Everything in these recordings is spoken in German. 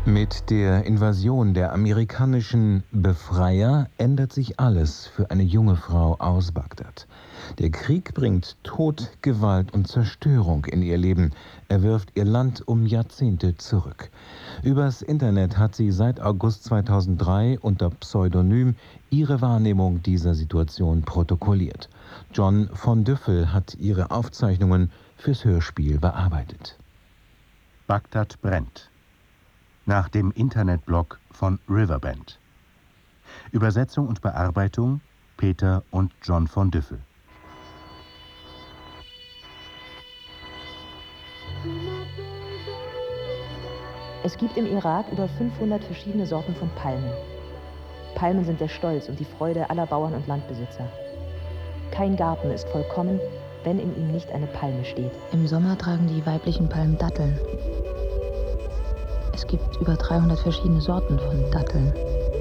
Mit der Invasion der amerikanischen Befreier ändert sich alles für eine junge Frau aus Bagdad. Der Krieg bringt Tod, Gewalt und Zerstörung in ihr Leben. Er wirft ihr Land um Jahrzehnte zurück. Übers Internet hat sie seit August 2003 unter Pseudonym ihre Wahrnehmung dieser Situation protokolliert. John von Düffel hat ihre Aufzeichnungen fürs Hörspiel bearbeitet. Bagdad brennt. Nach dem Internetblog von Riverbend. Übersetzung und Bearbeitung Peter und John von Düffel. Es gibt im Irak über 500 verschiedene Sorten von Palmen. Palmen sind der Stolz und die Freude aller Bauern und Landbesitzer. Kein Garten ist vollkommen, wenn in ihm nicht eine Palme steht. Im Sommer tragen die weiblichen Palmen Datteln. Es gibt über 300 verschiedene Sorten von Datteln.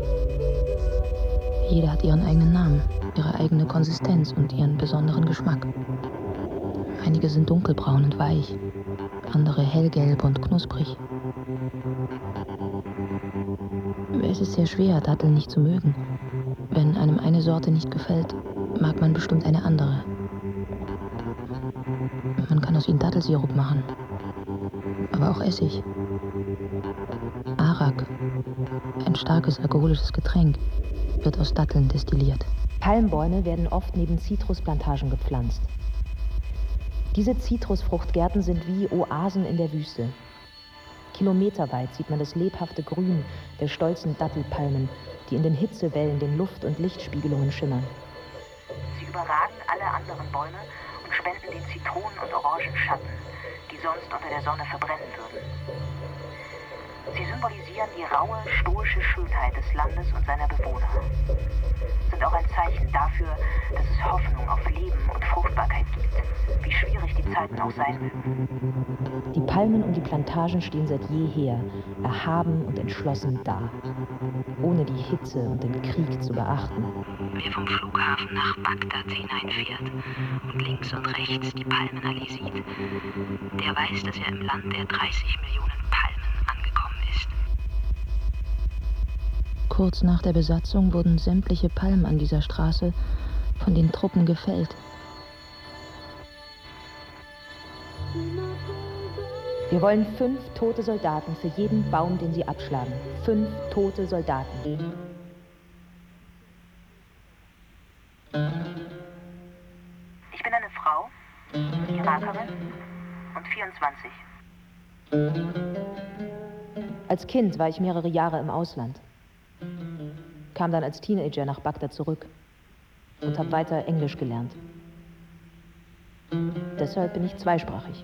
Jede hat ihren eigenen Namen, ihre eigene Konsistenz und ihren besonderen Geschmack. Einige sind dunkelbraun und weich, andere hellgelb und knusprig. Es ist sehr schwer, Datteln nicht zu mögen. Wenn einem eine Sorte nicht gefällt, mag man bestimmt eine andere. Man kann aus ihnen Dattelsirup machen, aber auch Essig. Arak, ein starkes alkoholisches Getränk, wird aus Datteln destilliert. Palmbäume werden oft neben Zitrusplantagen gepflanzt. Diese Zitrusfruchtgärten sind wie Oasen in der Wüste. Kilometerweit sieht man das lebhafte Grün der stolzen Dattelpalmen, die in den Hitzewellen den Luft- und Lichtspiegelungen schimmern. Sie überragen alle anderen Bäume und spenden den Zitronen und Orangen Schatten, die sonst unter der Sonne verbrennen würden. Sie symbolisieren die raue, stoische Schönheit des Landes und seiner Bewohner. Sind auch ein Zeichen dafür, dass es Hoffnung auf Leben und Fruchtbarkeit gibt, wie schwierig die Zeiten auch sein mögen. Die Palmen und die Plantagen stehen seit jeher, erhaben und entschlossen da, ohne die Hitze und den Krieg zu beachten. Wer vom Flughafen nach Bagdad hineinfährt und links und rechts die Palmenallee sieht, der weiß, dass er im Land der 30 Millionen Palmen angekommen ist. Kurz nach der Besatzung wurden sämtliche Palmen an dieser Straße von den Truppen gefällt. Wir wollen 5 tote Soldaten für jeden Baum, den sie abschlagen. 5 tote Soldaten. Ich bin eine Frau, Irakerin und 24. Als Kind war ich mehrere Jahre im Ausland. Kam dann als Teenager nach Bagdad zurück und habe weiter Englisch gelernt. Deshalb bin ich zweisprachig.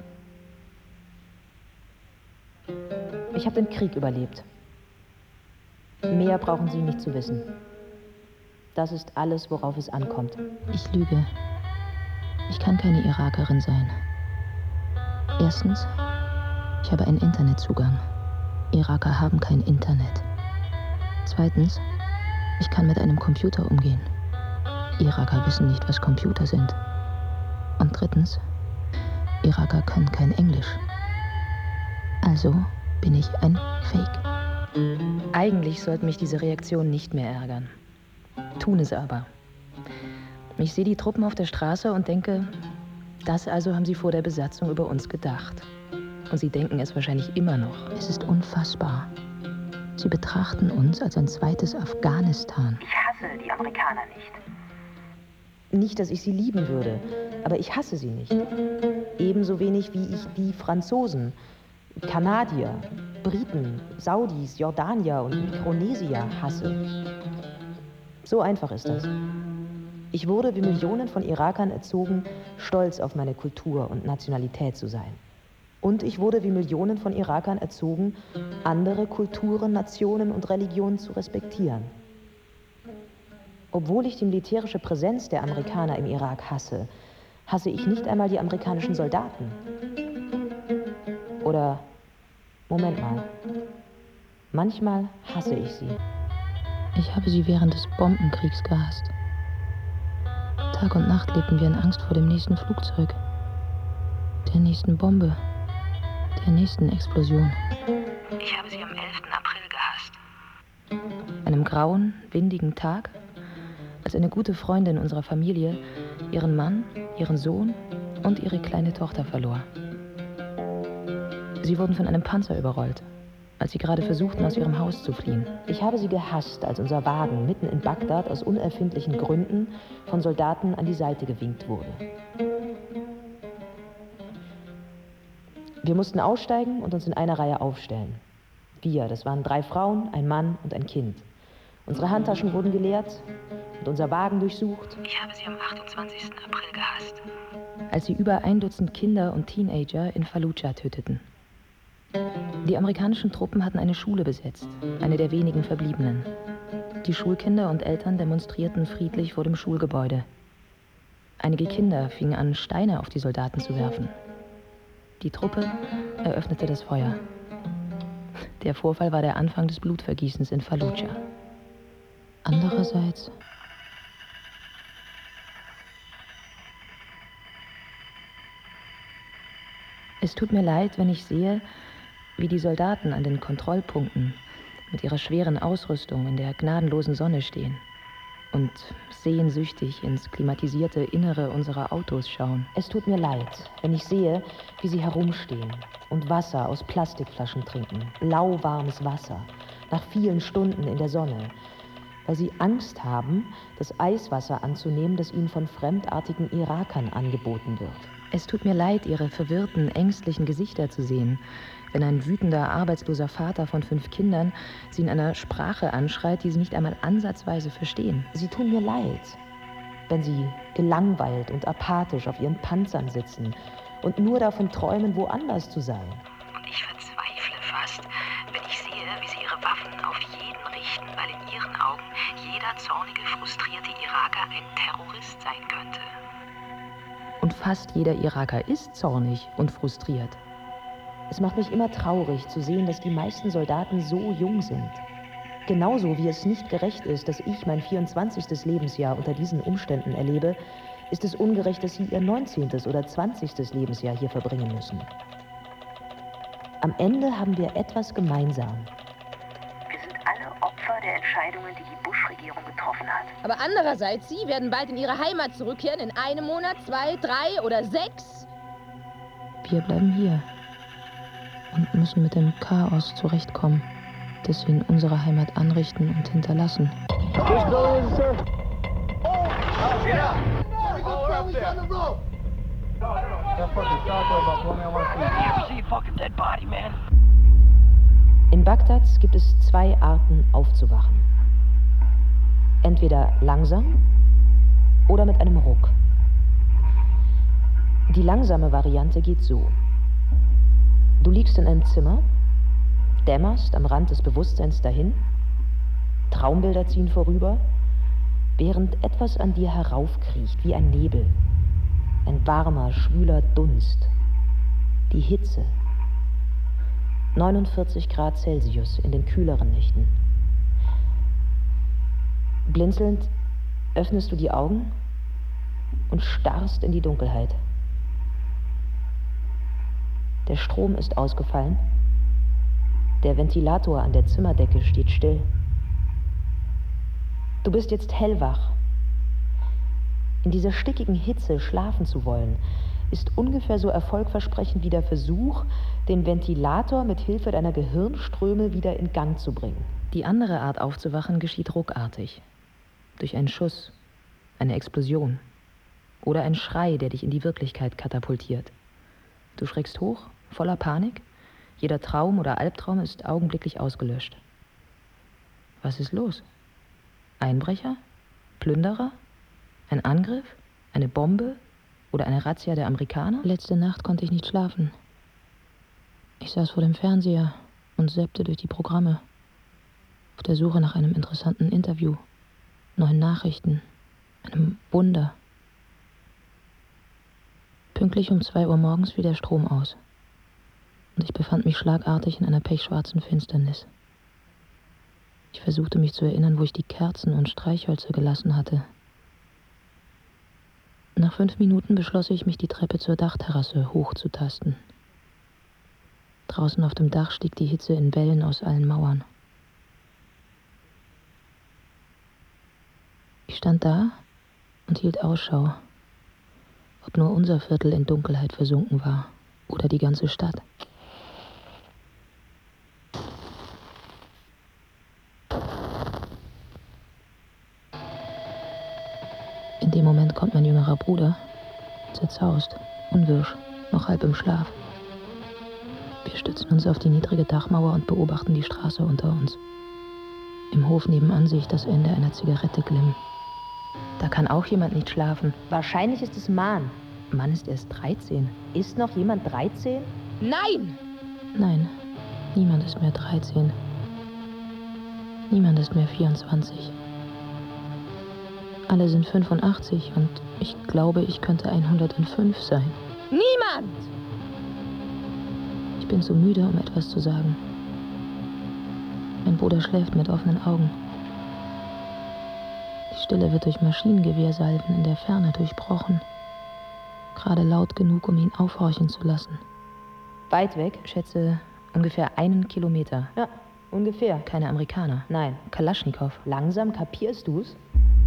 Ich habe den Krieg überlebt. Mehr brauchen Sie nicht zu wissen. Das ist alles, worauf es ankommt. Ich lüge. Ich kann keine Irakerin sein. Erstens, ich habe einen Internetzugang. Iraker haben kein Internet. Zweitens, ich kann mit einem Computer umgehen. Iraker wissen nicht, was Computer sind. Und drittens, Iraker können kein Englisch. Also bin ich ein Fake. Eigentlich sollte mich diese Reaktion nicht mehr ärgern. Tun es aber. Ich sehe die Truppen auf der Straße und denke, das also haben sie vor der Besatzung über uns gedacht. Und sie denken es wahrscheinlich immer noch. Es ist unfassbar. Sie betrachten uns als ein zweites Afghanistan. Ich hasse die Amerikaner nicht. Nicht, dass ich sie lieben würde, aber ich hasse sie nicht. Ebenso wenig wie ich die Franzosen, Kanadier, Briten, Saudis, Jordanier und Mikronesier hasse. So einfach ist das. Ich wurde wie Millionen von Irakern erzogen, stolz auf meine Kultur und Nationalität zu sein. Und ich wurde wie Millionen von Irakern erzogen, andere Kulturen, Nationen und Religionen zu respektieren. Obwohl ich die militärische Präsenz der Amerikaner im Irak hasse, hasse ich nicht einmal die amerikanischen Soldaten. Oder, Moment mal, manchmal hasse ich sie. Ich habe sie während des Bombenkriegs gehasst. Tag und Nacht lebten wir in Angst vor dem nächsten Flugzeug, der nächsten Bombe, der nächsten Explosion. Ich habe sie am 11. April April gehasst. Einem grauen, windigen Tag, als eine gute Freundin unserer Familie ihren Mann, ihren Sohn und ihre kleine Tochter verlor. Sie wurden von einem Panzer überrollt, als sie gerade versuchten, aus ihrem Haus zu fliehen. Ich habe sie gehasst, als unser Wagen mitten in Bagdad aus unerfindlichen Gründen von Soldaten an die Seite gewinkt wurde. Wir mussten aussteigen und uns in einer Reihe aufstellen. Wir, das waren 3 Frauen, ein Mann und ein Kind. Unsere Handtaschen wurden geleert und unser Wagen durchsucht. Ich habe sie am 28. April gehasst. Als sie über 1 Dutzend Kinder und Teenager in Fallujah töteten. Die amerikanischen Truppen hatten eine Schule besetzt, eine der wenigen verbliebenen. Die Schulkinder und Eltern demonstrierten friedlich vor dem Schulgebäude. Einige Kinder fingen an, Steine auf die Soldaten zu werfen. Die Truppe eröffnete das Feuer. Der Vorfall war der Anfang des Blutvergießens in Fallujah. Andererseits... Es tut mir leid, wenn ich sehe, wie die Soldaten an den Kontrollpunkten mit ihrer schweren Ausrüstung in der gnadenlosen Sonne stehen und sehnsüchtig ins klimatisierte Innere unserer Autos schauen. Es tut mir leid, wenn ich sehe, wie sie herumstehen und Wasser aus Plastikflaschen trinken, lauwarmes Wasser, nach vielen Stunden in der Sonne, weil sie Angst haben, das Eiswasser anzunehmen, das ihnen von fremdartigen Irakern angeboten wird. Es tut mir leid, ihre verwirrten, ängstlichen Gesichter zu sehen, wenn ein wütender, arbeitsloser Vater von 5 Kindern sie in einer Sprache anschreit, die sie nicht einmal ansatzweise verstehen. Sie tun mir leid, wenn sie gelangweilt und apathisch auf ihren Panzern sitzen und nur davon träumen, woanders zu sein. Und ich verzweifle fast, wenn ich sehe, wie sie ihre Waffen auf jeden richten, weil in ihren Augen jeder zornige, frustrierte Iraker ein Terrorist sein könnte. Und fast jeder Iraker ist zornig und frustriert. Es macht mich immer traurig zu sehen, dass die meisten Soldaten so jung sind. Genauso wie es nicht gerecht ist, dass ich mein 24. Lebensjahr unter diesen Umständen erlebe, ist es ungerecht, dass sie ihr 19. oder 20. Lebensjahr hier verbringen müssen. Am Ende haben wir etwas gemeinsam. Wir sind alle Opfer der Entscheidungen, die die Bush-Regierung getroffen hat. Aber andererseits, Sie werden bald in Ihre Heimat zurückkehren, in 1 Monat, 2, 3 oder 6. Wir bleiben hier und müssen mit dem Chaos zurechtkommen, das sie in unserer Heimat anrichten und hinterlassen. In Bagdad gibt es 2 Arten aufzuwachen. Entweder langsam oder mit einem Ruck. Die langsame Variante geht so. Du liegst in einem Zimmer, dämmerst am Rand des Bewusstseins dahin, Traumbilder ziehen vorüber, während etwas an dir heraufkriecht wie ein Nebel. Ein warmer, schwüler Dunst. Die Hitze. 49 Grad Celsius in den kühleren Nächten. Blinzelnd öffnest du die Augen und starrst in die Dunkelheit. Der Strom ist ausgefallen. Der Ventilator an der Zimmerdecke steht still. Du bist jetzt hellwach. In dieser stickigen Hitze schlafen zu wollen, ist ungefähr so erfolgversprechend wie der Versuch, den Ventilator mit Hilfe deiner Gehirnströme wieder in Gang zu bringen. Die andere Art aufzuwachen geschieht ruckartig. Durch einen Schuss, eine Explosion oder ein Schrei, der dich in die Wirklichkeit katapultiert. Du schreckst hoch, voller Panik. Jeder Traum oder Albtraum ist augenblicklich ausgelöscht. Was ist los? Einbrecher? Plünderer? Ein Angriff? Eine Bombe? Oder eine Razzia der Amerikaner? Letzte Nacht konnte ich nicht schlafen. Ich saß vor dem Fernseher und zappte durch die Programme. Auf der Suche nach einem interessanten Interview, neuen Nachrichten, einem Wunder. Pünktlich um 2 Uhr morgens fiel der Strom aus. Und ich befand mich schlagartig in einer pechschwarzen Finsternis. Ich versuchte mich zu erinnern, wo ich die Kerzen und Streichhölzer gelassen hatte. Nach 5 Minuten beschloss ich, mich die Treppe zur Dachterrasse hochzutasten. Draußen auf dem Dach stieg die Hitze in Wellen aus allen Mauern. stand da und hielt Ausschau, ob nur unser Viertel in Dunkelheit versunken war oder die ganze Stadt. In dem Moment kommt mein jüngerer Bruder, zerzaust, unwirsch, noch halb im Schlaf. Wir stützen uns auf die niedrige Dachmauer und beobachten die Straße unter uns. Im Hof nebenan sehe ich das Ende einer Zigarette glimmen. Da kann auch jemand nicht schlafen. Wahrscheinlich ist es Man. Mann ist erst 13. Ist noch jemand 13? Nein! Nein, niemand ist mehr 13. Niemand ist mehr 24. Alle sind 85 und ich glaube, ich könnte 105 sein. Niemand! Ich bin zu müde, um etwas zu sagen. Mein Bruder schläft mit offenen Augen. Die Stille wird durch Maschinengewehrsalven in der Ferne durchbrochen. Gerade laut genug, um ihn aufhorchen zu lassen. Weit weg, schätze ungefähr 1 Kilometer. Ja, ungefähr. Keine Amerikaner. Nein. Kalaschnikow. Langsam kapierst du's?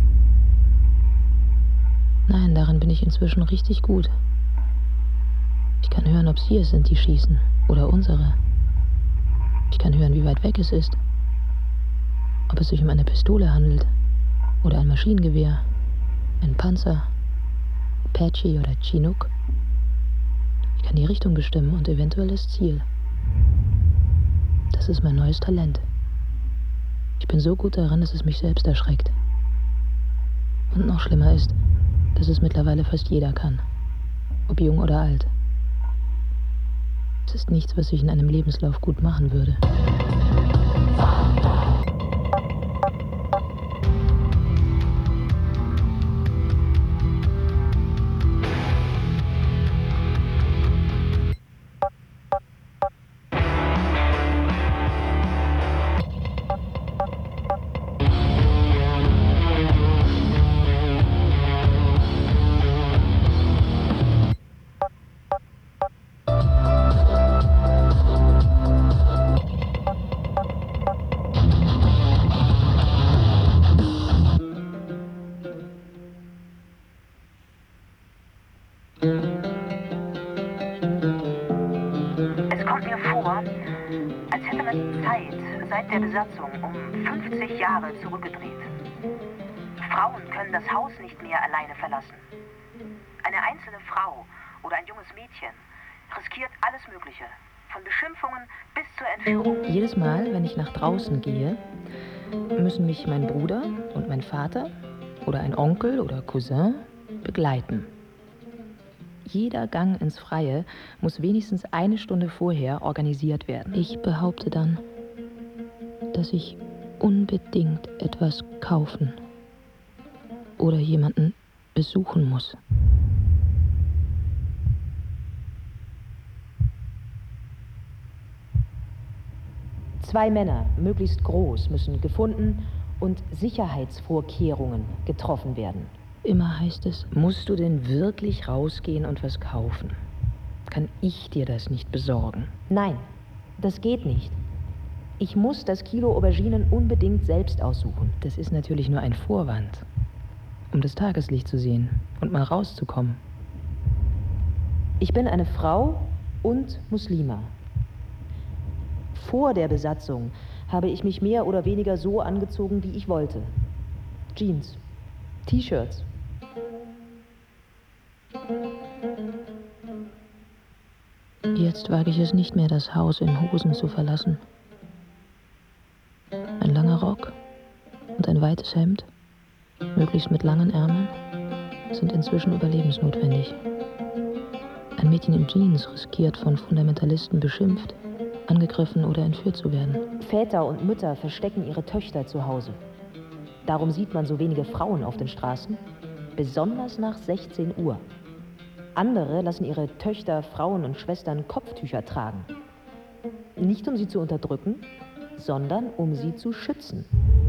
Nein, darin bin ich inzwischen richtig gut. Ich kann hören, ob sie es sind, die schießen. Oder unsere. Ich kann hören, wie weit weg es ist. Ob es sich um eine Pistole handelt. Oder ein Maschinengewehr. Ein Panzer. Apache oder Chinook. Ich kann die Richtung bestimmen und eventuell das Ziel. Das ist mein neues Talent. Ich bin so gut darin, dass es mich selbst erschreckt. Und noch schlimmer ist, dass es mittlerweile fast jeder kann. Ob jung oder alt. Es ist nichts, was ich in einem Lebenslauf gut machen würde. Es kommt mir vor, als hätte man die Zeit seit der Besatzung um 50 Jahre zurückgedreht. Frauen können das Haus nicht mehr alleine verlassen. Eine einzelne Frau oder ein junges Mädchen riskiert alles Mögliche, von Beschimpfungen bis zur Entführung. Jedes Mal, wenn ich nach draußen gehe, müssen mich mein Bruder und mein Vater oder ein Onkel oder Cousin begleiten. Jeder Gang ins Freie muss wenigstens 1 Stunde vorher organisiert werden. Ich behaupte dann, dass ich unbedingt etwas kaufen oder jemanden besuchen muss. Zwei Männer, möglichst groß, müssen gefunden und Sicherheitsvorkehrungen getroffen werden. Immer heißt es, Musst du denn wirklich rausgehen und was kaufen? Kann ich dir das nicht besorgen? Nein, das geht nicht. Ich muss das Kilo Auberginen unbedingt selbst aussuchen. Das ist natürlich nur ein Vorwand, um das Tageslicht zu sehen und mal rauszukommen. Ich bin eine Frau und Muslima. Vor der Besatzung habe ich mich mehr oder weniger so angezogen, wie ich wollte. Jeans, T-Shirts. Jetzt wage ich es nicht mehr, das Haus in Hosen zu verlassen. Ein langer Rock und ein weites Hemd, möglichst mit langen Ärmeln, sind inzwischen überlebensnotwendig. Ein Mädchen in Jeans riskiert, von Fundamentalisten beschimpft, angegriffen oder entführt zu werden. Väter und Mütter verstecken ihre Töchter zu Hause. Darum sieht man so wenige Frauen auf den Straßen, besonders nach 16 Uhr. Andere lassen ihre Töchter, Frauen und Schwestern Kopftücher tragen. Nicht um sie zu unterdrücken, sondern um sie zu schützen.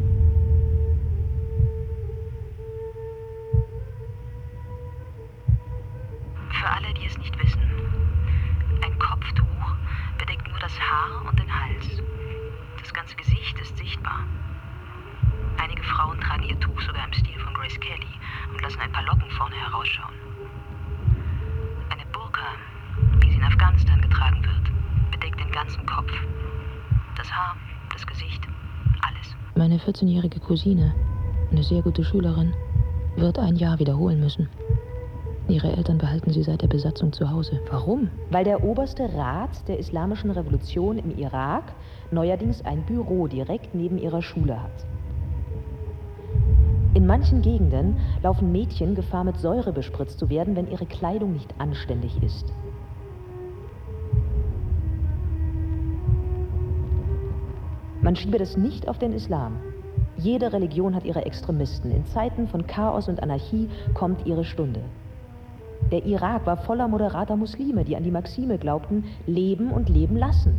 Für alle, die es nicht wissen, ein Kopftuch bedeckt nur das Haar und den Hals. Das ganze Gesicht ist sichtbar. Einige Frauen tragen ihr Tuch sogar im Stil von Grace Kelly und lassen ein paar Locken vorne herausschauen. Eine Burka, wie sie in Afghanistan getragen wird, bedeckt den ganzen Kopf. Das Haar, das Gesicht, alles. Meine 14-jährige Cousine, eine sehr gute Schülerin, wird ein Jahr wiederholen müssen. Ihre Eltern behalten sie seit der Besatzung zu Hause. Warum? Weil der oberste Rat der Islamischen Revolution im Irak neuerdings ein Büro direkt neben ihrer Schule hat. In manchen Gegenden laufen Mädchen Gefahr, mit Säure bespritzt zu werden, wenn ihre Kleidung nicht anständig ist. Man schiebe das nicht auf den Islam. Jede Religion hat ihre Extremisten. In Zeiten von Chaos und Anarchie kommt ihre Stunde. Der Irak war voller moderater Muslime, die an die Maxime glaubten, leben und leben lassen.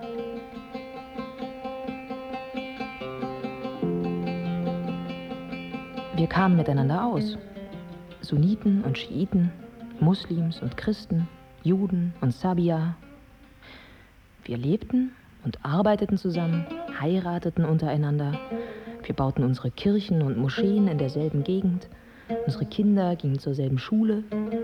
Wir kamen miteinander aus. Sunniten und Schiiten, Muslims und Christen, Juden und Sabia. Wir lebten und arbeiteten zusammen, heirateten untereinander. Wir bauten unsere Kirchen und Moscheen in derselben Gegend. Unsere Kinder gingen zur selben Schule.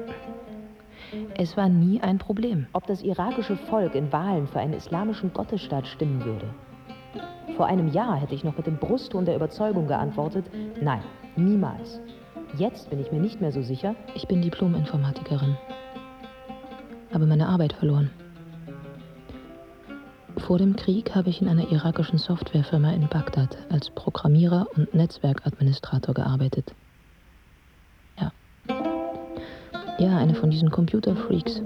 Es war nie ein Problem, ob das irakische Volk in Wahlen für einen islamischen Gottesstaat stimmen würde. Vor einem Jahr hätte ich noch mit dem Brustton der Überzeugung geantwortet, nein, niemals. Jetzt bin ich mir nicht mehr so sicher. Ich bin Diplom-Informatikerin, habe meine Arbeit verloren. Vor dem Krieg habe ich in einer irakischen Softwarefirma in Bagdad als Programmierer und Netzwerkadministrator gearbeitet. Ja, eine von diesen Computerfreaks.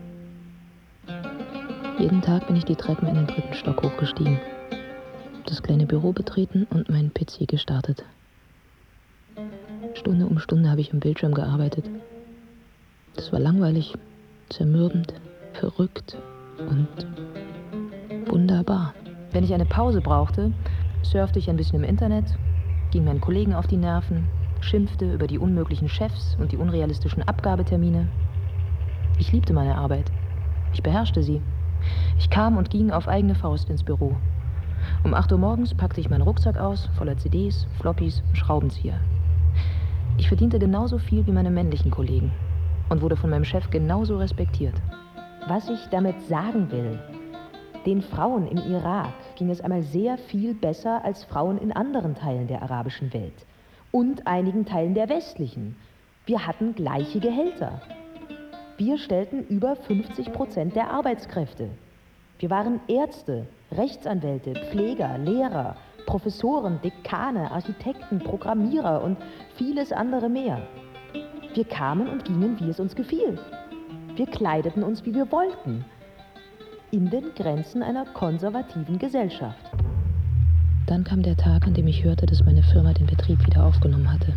Jeden Tag bin ich die Treppen in den 3. Stock hochgestiegen, das kleine Büro betreten und meinen PC gestartet. Stunde um Stunde habe ich am Bildschirm gearbeitet. Das war langweilig, zermürbend, verrückt und wunderbar. Wenn ich eine Pause brauchte, surfte ich ein bisschen im Internet, ging meinen Kollegen auf die Nerven, schimpfte über die unmöglichen Chefs und die unrealistischen Abgabetermine. Ich liebte meine Arbeit. Ich beherrschte sie. Ich kam und ging auf eigene Faust ins Büro. Um 8 Uhr morgens packte ich meinen Rucksack aus, voller CDs, Floppies, Schraubenzieher. Ich verdiente genauso viel wie meine männlichen Kollegen und wurde von meinem Chef genauso respektiert. Was ich damit sagen will, den Frauen im Irak ging es einmal sehr viel besser als Frauen in anderen Teilen der arabischen Welt. Und einigen Teilen der westlichen. Wir hatten gleiche Gehälter. Wir stellten über 50% der Arbeitskräfte. Wir waren Ärzte, Rechtsanwälte, Pfleger, Lehrer, Professoren, Dekane, Architekten, Programmierer und vieles andere mehr. Wir kamen und gingen, wie es uns gefiel. Wir kleideten uns, wie wir wollten. In den Grenzen einer konservativen Gesellschaft. Dann kam der Tag, an dem ich hörte, dass meine Firma den Betrieb wieder aufgenommen hatte.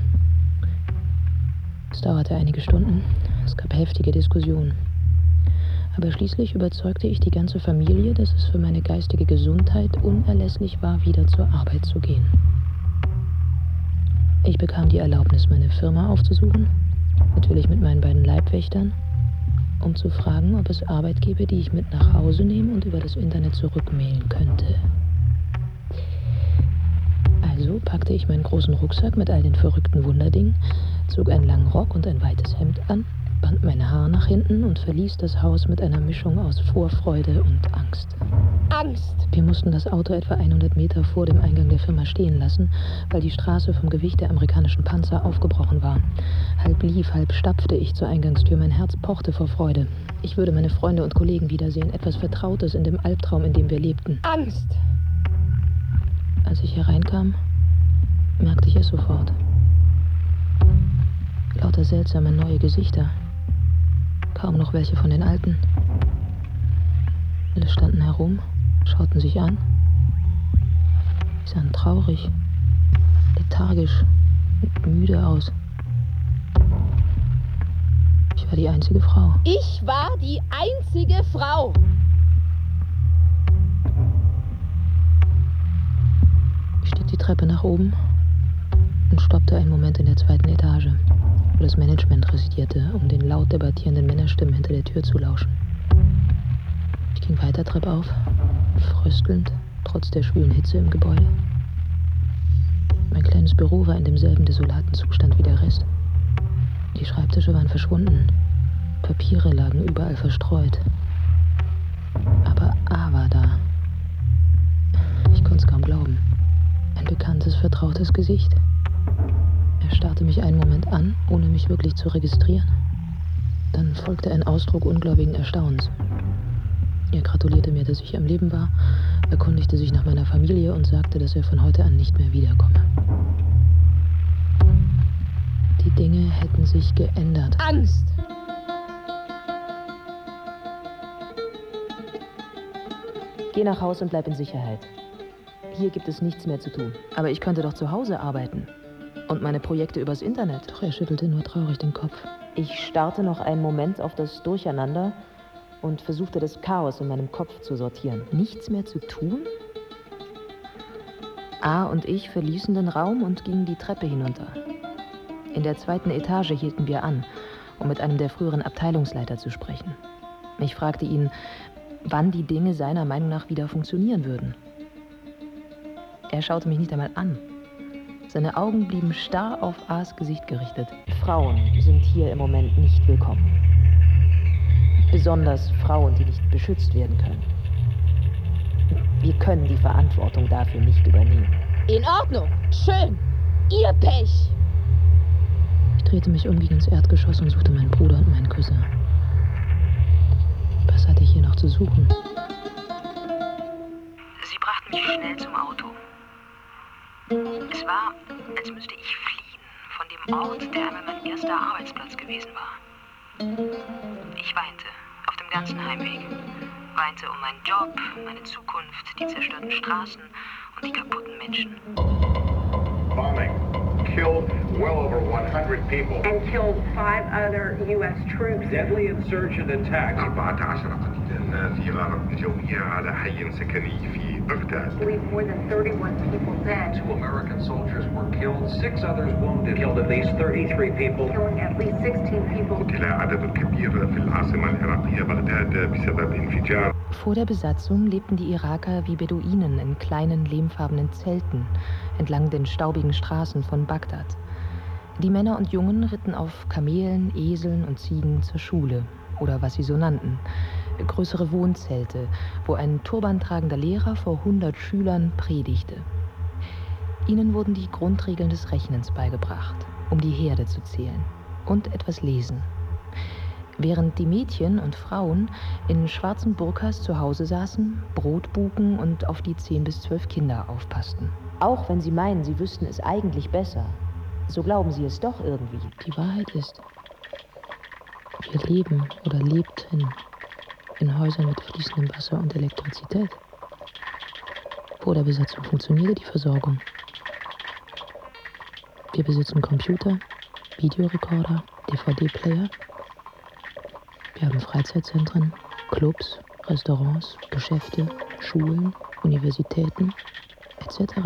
Es dauerte einige Stunden, es gab heftige Diskussionen. Aber schließlich überzeugte ich die ganze Familie, dass es für meine geistige Gesundheit unerlässlich war, wieder zur Arbeit zu gehen. Ich bekam die Erlaubnis, meine Firma aufzusuchen, natürlich mit meinen beiden Leibwächtern, um zu fragen, ob es Arbeit gäbe, die ich mit nach Hause nehmen und über das Internet zurückmailen könnte. Also packte ich meinen großen Rucksack mit all den verrückten Wunderdingen, zog einen langen Rock und ein weites Hemd an, band mein Haar nach hinten und verließ das Haus mit einer Mischung aus Vorfreude und Angst. Angst! Wir mussten das Auto etwa 100 Meter vor dem Eingang der Firma stehen lassen, weil die Straße vom Gewicht der amerikanischen Panzer aufgebrochen war. Halb lief, halb stapfte ich zur Eingangstür, mein Herz pochte vor Freude. Ich würde meine Freunde und Kollegen wiedersehen, etwas Vertrautes in dem Albtraum, in dem wir lebten. Angst! Als ich hereinkam, merkte ich es sofort. Lauter seltsame neue Gesichter. Kaum noch welche von den alten. Alle standen herum, schauten sich an. Sie sahen traurig, lethargisch und müde aus. Ich war die einzige Frau. Ich war die einzige Frau! Ich stieg die Treppe nach oben und stoppte einen Moment in der 2. Etage, wo das Management residierte, um den laut debattierenden Männerstimmen hinter der Tür zu lauschen. Ich ging weiter treppauf, fröstelnd, trotz der schwülen Hitze im Gebäude. Mein kleines Büro war in demselben desolaten Zustand wie der Rest. Die Schreibtische waren verschwunden. Papiere lagen überall verstreut. Aber A war da. Ich konnte es kaum glauben. Ein bekanntes, vertrautes Gesicht. Er starrte mich einen Moment an, ohne mich wirklich zu registrieren. Dann folgte ein Ausdruck ungläubigen Erstaunens. Er gratulierte mir, dass ich am Leben war, erkundigte sich nach meiner Familie und sagte, dass er von heute an nicht mehr wiederkomme. Die Dinge hätten sich geändert. Angst! Geh nach Haus und bleib in Sicherheit. Hier gibt es nichts mehr zu tun. Aber ich könnte doch zu Hause arbeiten. Und meine Projekte übers Internet. Doch er schüttelte nur traurig den Kopf. Ich starrte noch einen Moment auf das Durcheinander und versuchte, das Chaos in meinem Kopf zu sortieren. Nichts mehr zu tun? A und ich verließen den Raum und gingen die Treppe hinunter. In der 2. Etage hielten wir an, um mit einem der früheren Abteilungsleiter zu sprechen. Ich fragte ihn, wann die Dinge seiner Meinung nach wieder funktionieren würden. Er schaute mich nicht einmal an. Seine Augen blieben starr auf A's Gesicht gerichtet. Frauen sind hier im Moment nicht willkommen. Besonders Frauen, die nicht beschützt werden können. Wir können die Verantwortung dafür nicht übernehmen. In Ordnung. Schön. Ihr Pech. Ich drehte mich um, ging ins Erdgeschoss und suchte meinen Bruder und meinen Cousin. Was hatte ich hier noch zu suchen? Sie brachten mich schnell zum Auto. Es war, als müsste ich fliehen von dem Ort, der einmal mein erster Arbeitsplatz gewesen war. Ich weinte auf dem ganzen Heimweg. Weinte um meinen Job, meine Zukunft, die zerstörten Straßen und die kaputten Menschen. Bombing killed well over 100 people and killed 5 other U.S. troops. Deadly insurgent attacks. 14 قتيلا في غارة جوية على حي سكني في بغداد. Leave more than 31 people dead. 2 American soldiers were killed, 6 others wounded. Killed at least 33 people. Killing at least 16 people. قتل عدد كبير في العاصمة العراقية بغداد بسبب انفجار. Vor der Besatzung lebten die Iraker wie Beduinen in kleinen lehmfarbenen Zelten entlang den staubigen Straßen von Bagdad. Die Männer und Jungen ritten auf Kamelen, Eseln und Ziegen zur Schule oder was sie so nannten, größere Wohnzelte, wo ein turbantragender Lehrer vor 100 Schülern predigte. Ihnen wurden die Grundregeln des Rechnens beigebracht, um die Herde zu zählen und etwas lesen. Während die Mädchen und Frauen in schwarzen Burkas zu Hause saßen, Brot buken und auf die 10 bis 12 Kinder aufpassten. Auch wenn sie meinen, sie wüssten es eigentlich besser, so glauben sie es doch irgendwie. Die Wahrheit ist, wir leben oder lebten in Häusern mit fließendem Wasser und Elektrizität. Vor der Besatzung funktionierte die Versorgung. Wir besitzen Computer, Videorekorder, DVD-Player. Wir haben Freizeitzentren, Clubs, Restaurants, Geschäfte, Schulen, Universitäten etc.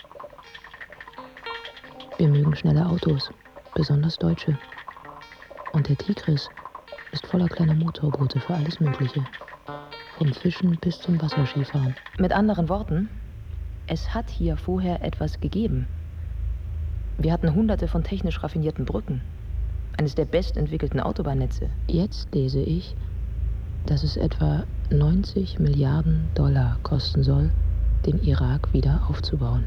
Wir mögen schnelle Autos, besonders deutsche. Und der Tigris ist voller kleiner Motorboote für alles Mögliche. Vom Fischen bis zum Wasserskifahren. Mit anderen Worten, es hat hier vorher etwas gegeben. Wir hatten hunderte von technisch raffinierten Brücken. Eines der bestentwickelten Autobahnnetze. Jetzt lese ich, dass es etwa 90 Milliarden Dollar kosten soll, den Irak wieder aufzubauen.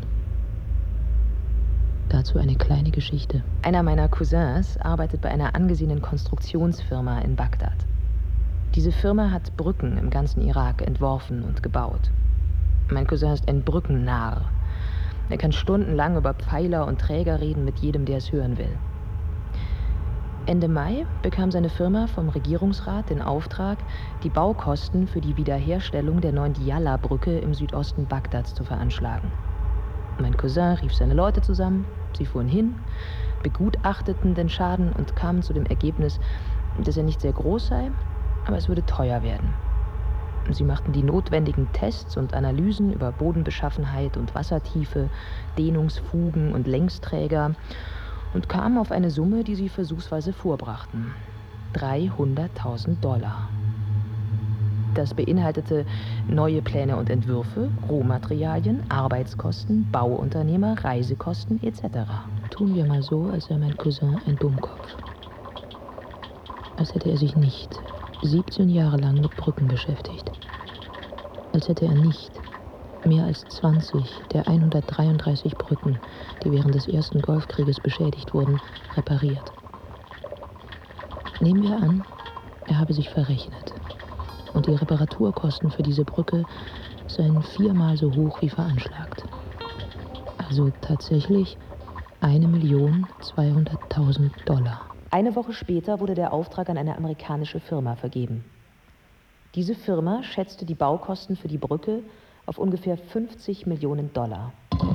Dazu eine kleine Geschichte. Einer meiner Cousins arbeitet bei einer angesehenen Konstruktionsfirma in Bagdad. Diese Firma hat Brücken im ganzen Irak entworfen und gebaut. Mein Cousin ist ein Brückennarr. Er kann stundenlang über Pfeiler und Träger reden mit jedem, der es hören will. Ende Mai bekam seine Firma vom Regierungsrat den Auftrag, die Baukosten für die Wiederherstellung der neuen Diyala-Brücke im Südosten Bagdads zu veranschlagen. Mein Cousin rief seine Leute zusammen, sie fuhren hin, begutachteten den Schaden und kamen zu dem Ergebnis, dass er nicht sehr groß sei, aber es würde teuer werden. Sie machten die notwendigen Tests und Analysen über Bodenbeschaffenheit und Wassertiefe, Dehnungsfugen und Längsträger und kamen auf eine Summe, die sie versuchsweise vorbrachten. $300.000. Das beinhaltete neue Pläne und Entwürfe, Rohmaterialien, Arbeitskosten, Bauunternehmer, Reisekosten etc. Tun wir mal so, als sei mein Cousin ein Dummkopf. Als hätte er sich nicht 17 Jahre lang mit Brücken beschäftigt. Als hätte er nicht mehr als 20 der 133 Brücken, die während des ersten Golfkrieges beschädigt wurden, repariert. Nehmen wir an, er habe sich verrechnet. Und die Reparaturkosten für diese Brücke seien 4-mal so hoch wie veranschlagt. Also tatsächlich 1.200.000 $. Eine Woche später wurde der Auftrag an eine amerikanische Firma vergeben. Diese Firma schätzte die Baukosten für die Brücke auf ungefähr 50 Millionen $.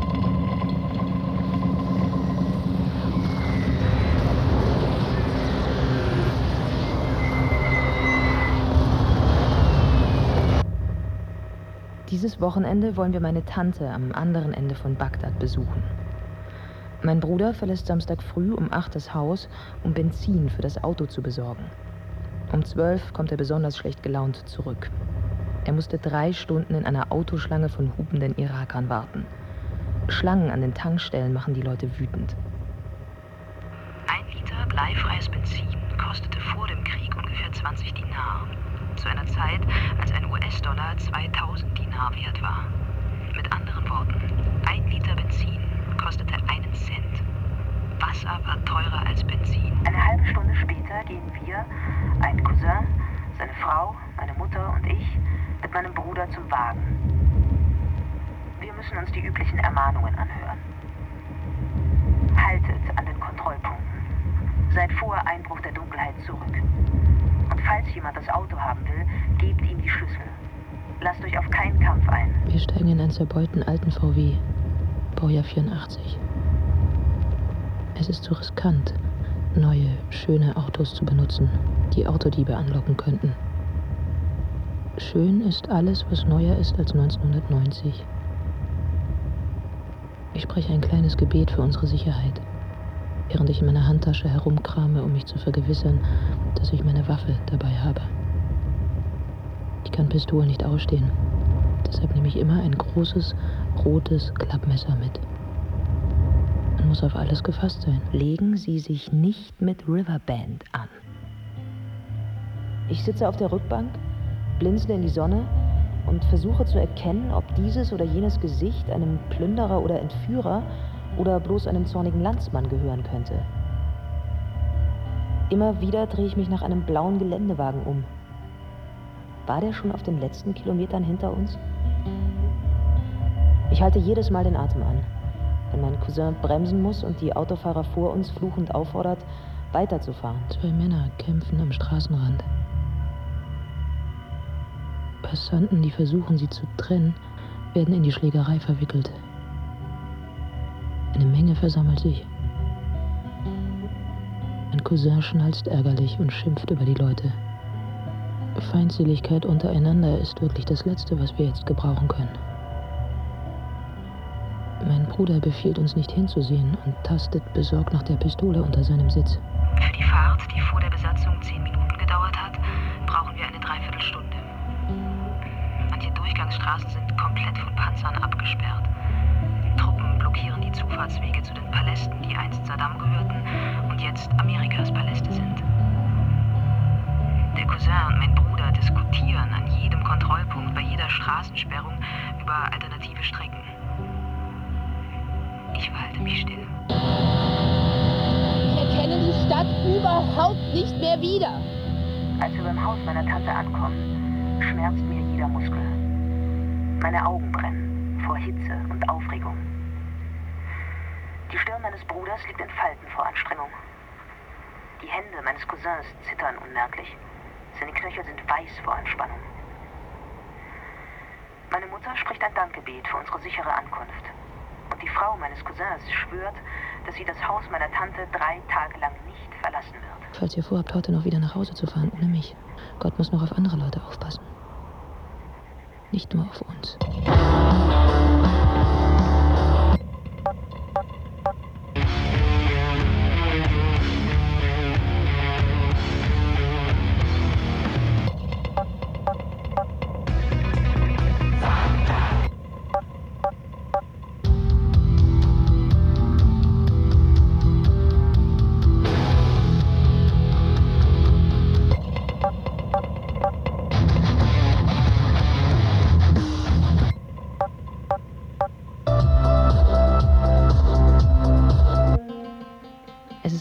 Dieses Wochenende wollen wir meine Tante am anderen Ende von Bagdad besuchen. Mein Bruder verlässt Samstag früh um 8 das Haus, um Benzin für das Auto zu besorgen. Um 12 kommt er besonders schlecht gelaunt zurück. Er musste 3 Stunden in einer Autoschlange von hupenden Irakern warten. Schlangen an den Tankstellen machen die Leute wütend. 1 Liter bleifreies Benzin kostete vor dem Krieg ungefähr 20 Dinar. Zu einer Zeit, als ein US-Dollar 2000 Dinar wert war. Mit anderen Worten, 1 Liter Benzin kostete 1 Cent. Wasser war teurer als Benzin. Eine halbe Stunde später gehen wir, ein Cousin, seine Frau, meine Mutter und ich, mit meinem Bruder zum Wagen. Wir müssen uns die üblichen Ermahnungen anhören. Haltet an den Kontrollpunkten. Seid vor Einbruch der Dunkelheit zurück. Und falls jemand das Auto haben will, gebt ihm die Schlüssel. Lasst euch auf keinen Kampf ein. Wir steigen in einen zerbeulten alten VW, Baujahr 84. Es ist zu riskant, neue, schöne Autos zu benutzen, die Autodiebe anlocken könnten. Schön ist alles, was neuer ist als 1990. Ich spreche ein kleines Gebet für unsere Sicherheit, während ich in meiner Handtasche herumkrame, um mich zu vergewissern, dass ich meine Waffe dabei habe. Ich kann Pistolen nicht ausstehen, deshalb nehme ich immer ein großes, rotes Klappmesser mit. Man muss auf alles gefasst sein. Legen Sie sich nicht mit Riverbend an. Ich sitze auf der Rückbank, blinzle in die Sonne und versuche zu erkennen, ob dieses oder jenes Gesicht einem Plünderer oder Entführer oder bloß einem zornigen Landsmann gehören könnte. Immer wieder drehe ich mich nach einem blauen Geländewagen um. War der schon auf den letzten Kilometern hinter uns? Ich halte jedes Mal den Atem an, wenn mein Cousin bremsen muss und die Autofahrer vor uns fluchend auffordert, weiterzufahren. 2 Männer kämpfen am Straßenrand. Passanten, die versuchen, sie zu trennen, werden in die Schlägerei verwickelt. Eine Menge versammelt sich. Mein Cousin schnalzt ärgerlich und schimpft über die Leute. Feindseligkeit untereinander ist wirklich das Letzte, was wir jetzt gebrauchen können. Mein Bruder befiehlt uns nicht hinzusehen und tastet besorgt nach der Pistole unter seinem Sitz. Für die Fahrt, die vor der Besatzung 10 Minuten gedauert hat, brauchen wir eine Dreiviertelstunde. Manche Durchgangsstraßen sind komplett von Panzern abgesperrt. Truppen blockieren die Zufahrtswege zu den Palästen, die einst Saddam gehörten und jetzt Amerikas Paläste sind. Der Cousin und mein Bruder diskutieren an jedem Kontrollpunkt, bei jeder Straßensperrung über alternative Strecken. Ich verhalte mich still. Ich erkenne die Stadt überhaupt nicht mehr wieder. Als wir beim Haus meiner Tante ankommen, schmerzt mir jeder Muskel. Meine Augen brennen vor Hitze und Aufregung. Die Stirn meines Bruders liegt in Falten vor Anstrengung. Die Hände meines Cousins zittern unmerklich. Seine Knöchel sind weiß vor Anspannung. Meine Mutter spricht ein Dankgebet für unsere sichere Ankunft. Und die Frau meines Cousins schwört, dass sie das Haus meiner Tante 3 Tage lang nicht verlassen wird. Falls ihr vorhabt, heute noch wieder nach Hause zu fahren, ohne mich. Gott muss noch auf andere Leute aufpassen. Nicht nur auf uns.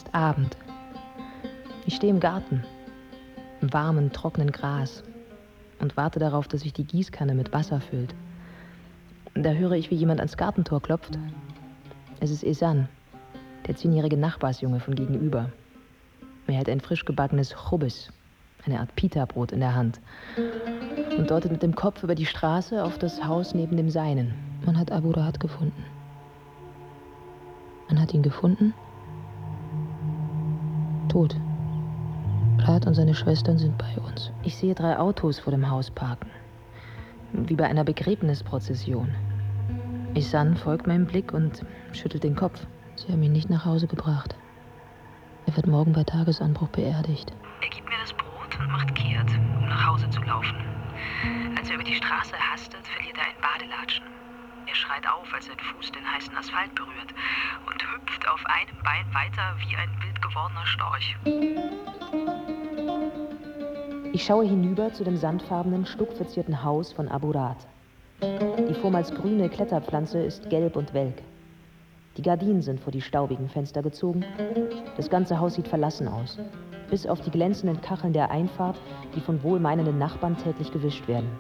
ist Abend. Ich stehe im Garten, im warmen, trockenen Gras und warte darauf, dass sich die Gießkanne mit Wasser füllt. Da höre ich, wie jemand ans Gartentor klopft. Es ist Esan, der 10-jährige Nachbarsjunge von gegenüber. Er hält ein frisch gebackenes Chubis, eine Art Pita-Brot in der Hand, und deutet mit dem Kopf über die Straße auf das Haus neben dem seinen. Man hat Abu Raad gefunden. Man hat ihn gefunden. Tot. Raad und seine Schwestern sind bei uns. Ich sehe 3 Autos vor dem Haus parken. Wie bei einer Begräbnisprozession. Ihsan folgt meinem Blick und schüttelt den Kopf. Sie haben ihn nicht nach Hause gebracht. Er wird morgen bei Tagesanbruch beerdigt. Er gibt mir das Brot und macht kehrt, um nach Hause zu laufen. Als er über die Straße hastet, verliert er ein Badelatschen. Er schreit auf, als sein Fuß den heißen Asphalt berührt und hüpft auf einem Bein weiter wie ein wild gewordener Storch. Ich schaue hinüber zu dem sandfarbenen, stuckverzierten Haus von Abu Raad. Die vormals grüne Kletterpflanze ist gelb und welk. Die Gardinen sind vor die staubigen Fenster gezogen. Das ganze Haus sieht verlassen aus. Bis auf die glänzenden Kacheln der Einfahrt, die von wohlmeinenden Nachbarn täglich gewischt werden.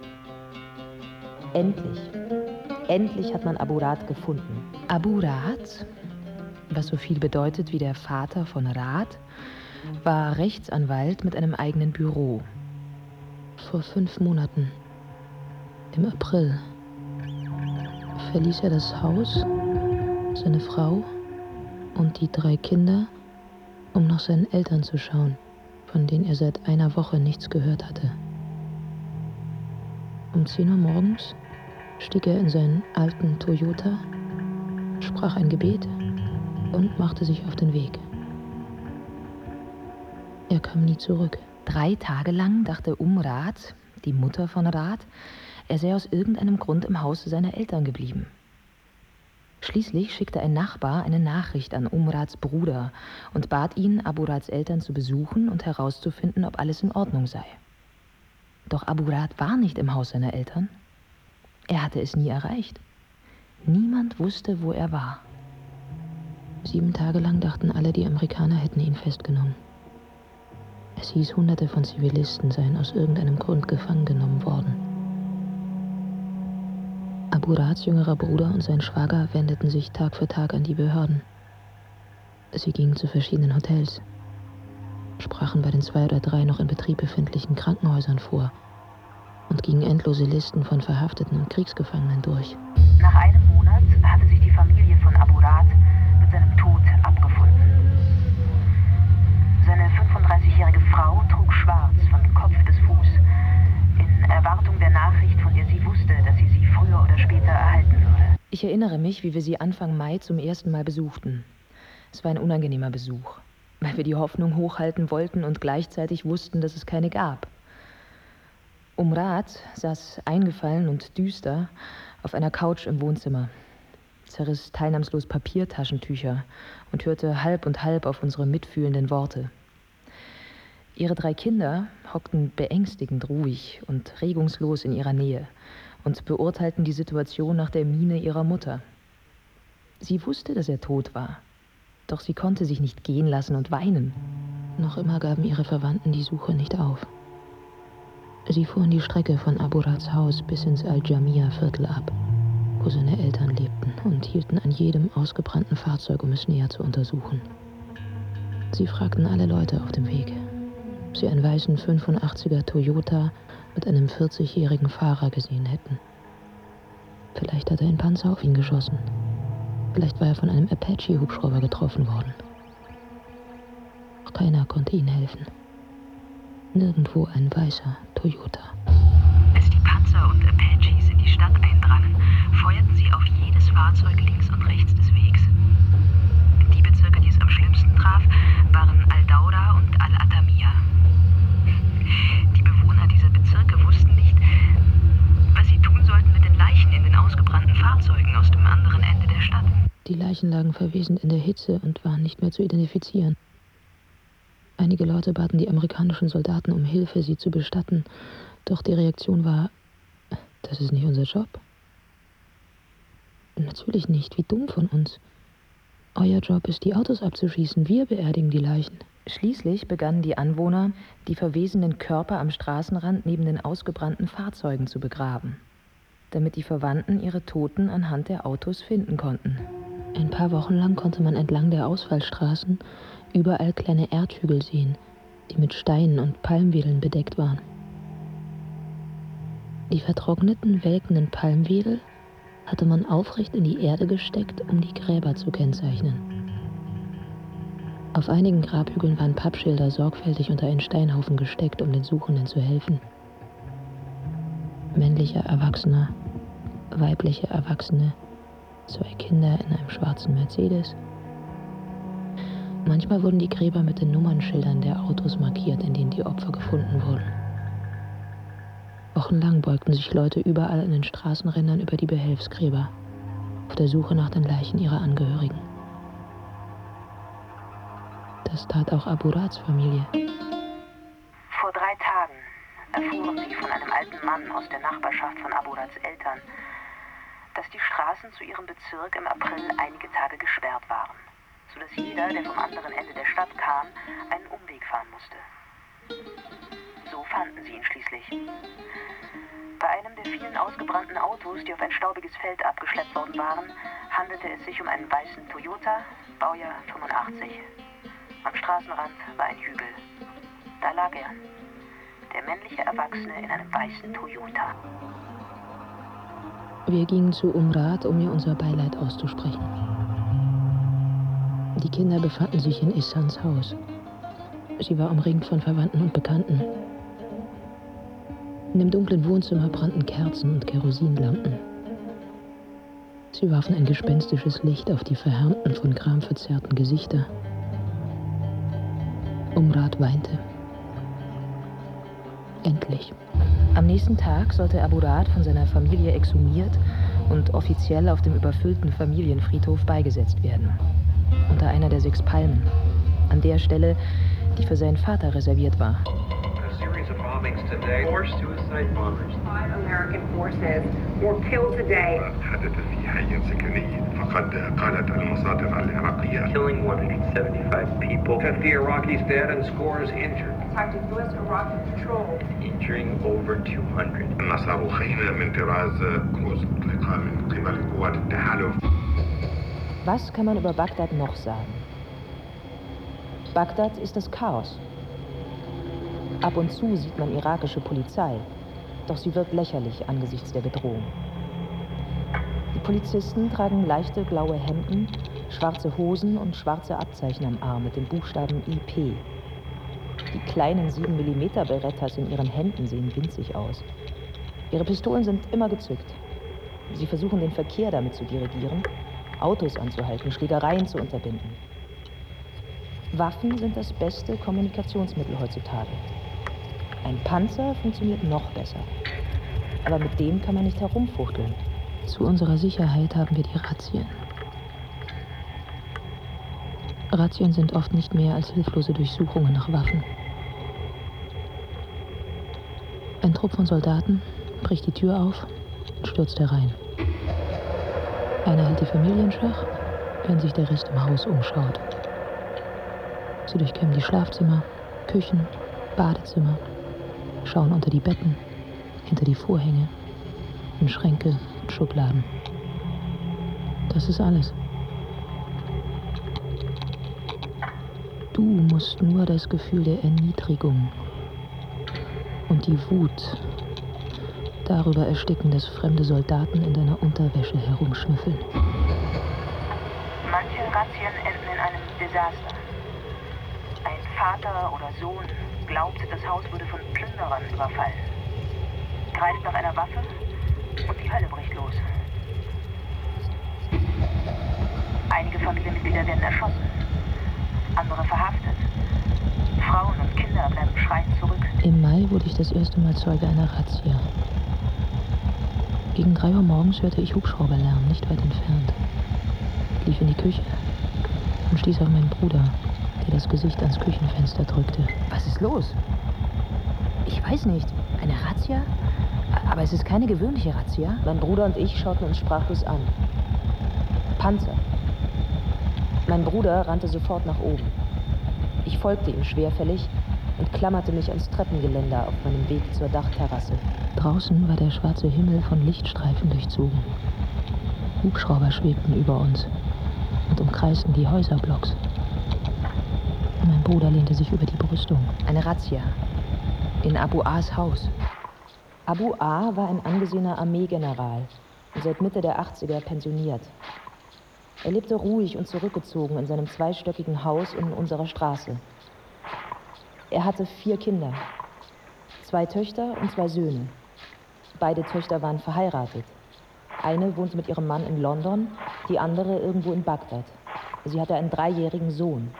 Endlich hat man Abu Raad gefunden. Abu Raad, was so viel bedeutet wie der Vater von Raad, war Rechtsanwalt mit einem eigenen Büro. Vor 5 Monaten, im April, verließ er das Haus, seine Frau und die 3 Kinder, um nach seinen Eltern zu schauen, von denen er seit einer Woche nichts gehört hatte. Um 10 Uhr morgens stieg er in seinen alten Toyota, sprach ein Gebet und machte sich auf den Weg. Er kam nie zurück. 3 Tage lang dachte Raad, die Mutter von Raad, er sei aus irgendeinem Grund im Hause seiner Eltern geblieben. Schließlich schickte ein Nachbar eine Nachricht an Raads Bruder und bat ihn, Abu Raads Eltern zu besuchen und herauszufinden, ob alles in Ordnung sei. Doch Abu Raad war nicht im Haus seiner Eltern. Er hatte es nie erreicht. Niemand wusste, wo er war. 7 Tage lang dachten alle, die Amerikaner hätten ihn festgenommen. Es hieß, Hunderte von Zivilisten seien aus irgendeinem Grund gefangen genommen worden. Abu Raads jüngerer Bruder und sein Schwager wendeten sich Tag für Tag an die Behörden. Sie gingen zu verschiedenen Hotels, sprachen bei den 2 oder 3 noch in Betrieb befindlichen Krankenhäusern vor und gingen endlose Listen von Verhafteten und Kriegsgefangenen durch. Nach einem Monat hatte sich die Familie von Abu Raad mit seinem Tod abgefunden. Seine 35-jährige Frau trug schwarz von Kopf bis Fuß, in Erwartung der Nachricht, von der sie wusste, dass sie früher oder später erhalten würde. Ich erinnere mich, wie wir sie Anfang Mai zum ersten Mal besuchten. Es war ein unangenehmer Besuch, weil wir die Hoffnung hochhalten wollten und gleichzeitig wussten, dass es keine gab. Raad saß eingefallen und düster auf einer Couch im Wohnzimmer, zerriss teilnahmslos Papiertaschentücher und hörte halb und halb auf unsere mitfühlenden Worte. Ihre 3 Kinder hockten beängstigend ruhig und regungslos in ihrer Nähe und beurteilten die Situation nach der Miene ihrer Mutter. Sie wusste, dass er tot war, doch sie konnte sich nicht gehen lassen und weinen. Noch immer gaben ihre Verwandten die Suche nicht auf. Sie fuhren die Strecke von Abu Raads Haus bis ins Al-Jamia-Viertel ab, wo seine Eltern lebten, und hielten an jedem ausgebrannten Fahrzeug, um es näher zu untersuchen. Sie fragten alle Leute auf dem Weg, ob sie einen weißen 85er Toyota mit einem 40-jährigen Fahrer gesehen hätten. Vielleicht hat ein Panzer auf ihn geschossen. Vielleicht war er von einem Apache-Hubschrauber getroffen worden. Doch keiner konnte ihnen helfen. Nirgendwo ein weißer Toyota. Als die Panzer und Apaches in die Stadt eindrangen, feuerten sie auf jedes Fahrzeug links und rechts des Wegs. Die Bezirke, die es am schlimmsten traf, waren Al-Daura und Al-Atamia. Die Bewohner dieser Bezirke wussten nicht, was sie tun sollten mit den Leichen in den ausgebrannten Fahrzeugen aus dem anderen Ende der Stadt. Die Leichen lagen verwesend in der Hitze und waren nicht mehr zu identifizieren. Einige Leute baten die amerikanischen Soldaten um Hilfe, sie zu bestatten, doch die Reaktion war: Das ist nicht unser Job. Natürlich nicht, wie dumm von uns. Euer Job ist, die Autos abzuschießen. Wir beerdigen die Leichen. Schließlich begannen die Anwohner, die verwesenden Körper am Straßenrand neben den ausgebrannten Fahrzeugen zu begraben, damit die Verwandten ihre Toten anhand der Autos finden konnten. Ein paar Wochen lang konnte man entlang der Ausfallstraßen überall kleine Erdhügel sehen, die mit Steinen und Palmwedeln bedeckt waren. Die vertrockneten, welkenden Palmwedel hatte man aufrecht in die Erde gesteckt, um die Gräber zu kennzeichnen. Auf einigen Grabhügeln waren Pappschilder sorgfältig unter einen Steinhaufen gesteckt, um den Suchenden zu helfen. Männlicher Erwachsener, weibliche Erwachsene, 2 Kinder in einem schwarzen Mercedes. Manchmal wurden die Gräber mit den Nummernschildern der Autos markiert, in denen die Opfer gefunden wurden. Wochenlang beugten sich Leute überall an den Straßenrändern über die Behelfsgräber, auf der Suche nach den Leichen ihrer Angehörigen. Das tat auch Abu Rads Familie. Vor 3 Tagen erfuhren sie von einem alten Mann aus der Nachbarschaft von Abu Rads Eltern, dass die Straßen zu ihrem Bezirk im April einige Tage gesperrt waren, sodass jeder, der vom anderen Ende der Stadt kam, einen Umweg fahren musste. So fanden sie ihn schließlich. Bei einem der vielen ausgebrannten Autos, die auf ein staubiges Feld abgeschleppt worden waren, handelte es sich um einen weißen Toyota, Baujahr 85. Am Straßenrand war ein Hügel. Da lag er, der männliche Erwachsene in einem weißen Toyota. Wir gingen zu Rad, um ihr unser Beileid auszusprechen. Die Kinder befanden sich in Ihsans Haus. Sie war umringt von Verwandten und Bekannten. In dem dunklen Wohnzimmer brannten Kerzen und Kerosinlampen. Sie warfen ein gespenstisches Licht auf die verhärmten, von Gram verzerrten Gesichter. Rad weinte. Endlich. Am nächsten Tag sollte Abu Rad von seiner Familie exhumiert und offiziell auf dem überfüllten Familienfriedhof beigesetzt werden. Unter einer der 6 Palmen. An der Stelle, die für seinen Vater reserviert war. Bombings today. 4 suicide bombers. 5 American forces were killed today. حدث في حي سكني فقد قالت المصادر العراقية Killing 175 people. 50 Iraqis dead and scores injured. Attacked a U.S.-Iraqi patrol. Injuring over 200. أن صاروخين من طراز كروز أطلقا من قبل قوات التحالف. Was kann man über Bagdad noch sagen? Bagdad ist das Chaos. Ab und zu sieht man irakische Polizei, doch sie wirkt lächerlich angesichts der Bedrohung. Die Polizisten tragen leichte blaue Hemden, schwarze Hosen und schwarze Abzeichen am Arm mit den Buchstaben IP. Die kleinen 7mm Berettas in ihren Händen sehen winzig aus. Ihre Pistolen sind immer gezückt. Sie versuchen den Verkehr damit zu dirigieren, Autos anzuhalten, Schlägereien zu unterbinden. Waffen sind das beste Kommunikationsmittel heutzutage. Ein Panzer funktioniert noch besser. Aber mit dem kann man nicht herumfuchteln. Zu unserer Sicherheit haben wir die Razzien. Razzien sind oft nicht mehr als hilflose Durchsuchungen nach Waffen. Ein Trupp von Soldaten bricht die Tür auf und stürzt herein. Einer hält die Familie in Schach, während sich der Rest im Haus umschaut. Sie durchkämmen die Schlafzimmer, Küchen, Badezimmer, schauen unter die Betten, hinter die Vorhänge, in Schränke und Schubladen. Das ist alles. Du musst nur das Gefühl der Erniedrigung und die Wut darüber ersticken, dass fremde Soldaten in deiner Unterwäsche herumschnüffeln. Manche Razzien enden in einem Desaster. Ein Vater oder Sohn glaubt, das Haus würde von Plünderern überfallen. Greift nach einer Waffe und die Hölle bricht los. Einige Familienmitglieder werden erschossen, andere verhaftet. Frauen und Kinder bleiben schreiend zurück. Im Mai wurde ich das erste Mal Zeuge einer Razzia. Gegen 3 Uhr morgens hörte ich Hubschrauberlärm, nicht weit entfernt. Ich lief in die Küche und stieß auf meinen Bruder, der das Gesicht ans Küchenfenster drückte. Was ist los? Ich weiß nicht. Eine Razzia? Aber es ist keine gewöhnliche Razzia. Mein Bruder und ich schauten uns sprachlos an. Panzer. Mein Bruder rannte sofort nach oben. Ich folgte ihm schwerfällig und klammerte mich ans Treppengeländer auf meinem Weg zur Dachterrasse. Draußen war der schwarze Himmel von Lichtstreifen durchzogen. Hubschrauber schwebten über uns und umkreisten die Häuserblocks. Mein Bruder lehnte sich über die Brüstung. Eine Razzia. In Abu As Haus. Abu A war ein angesehener Armeegeneral und seit Mitte der 80er pensioniert. Er lebte ruhig und zurückgezogen in seinem zweistöckigen Haus in unserer Straße. Er hatte 4 Kinder, 2 Töchter und 2 Söhne. Beide Töchter waren verheiratet. Eine wohnte mit ihrem Mann in London, die andere irgendwo in Bagdad. Sie hatte einen 3-jährigen Sohn.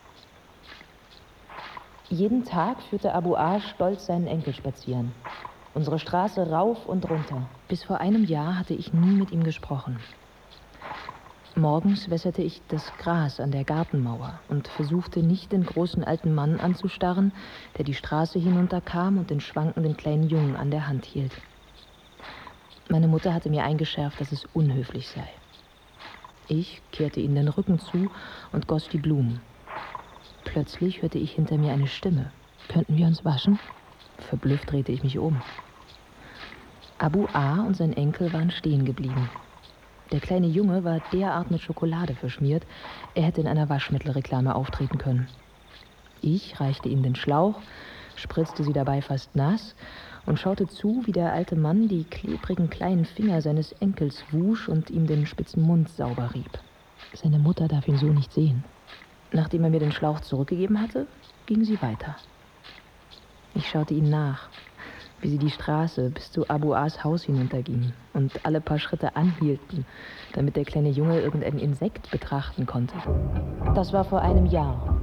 Jeden Tag führte Abu A stolz seinen Enkel spazieren. Unsere Straße rauf und runter. Bis vor einem Jahr hatte ich nie mit ihm gesprochen. Morgens wässerte ich das Gras an der Gartenmauer und versuchte nicht den großen alten Mann anzustarren, der die Straße hinunterkam und den schwankenden kleinen Jungen an der Hand hielt. Meine Mutter hatte mir eingeschärft, dass es unhöflich sei. Ich kehrte ihnen den Rücken zu und goss die Blumen. Plötzlich hörte ich hinter mir eine Stimme. Könnten wir uns waschen? Verblüfft drehte ich mich um. Abu A und sein Enkel waren stehen geblieben. Der kleine Junge war derart mit Schokolade verschmiert, er hätte in einer Waschmittelreklame auftreten können. Ich reichte ihm den Schlauch, spritzte sie dabei fast nass und schaute zu, wie der alte Mann die klebrigen kleinen Finger seines Enkels wusch und ihm den spitzen Mund sauber rieb. Seine Mutter darf ihn so nicht sehen. Nachdem er mir den Schlauch zurückgegeben hatte, ging sie weiter. Ich schaute ihm nach, wie sie die Straße bis zu Abu As Haus hinuntergingen und alle paar Schritte anhielten, damit der kleine Junge irgendein Insekt betrachten konnte. Das war vor einem Jahr.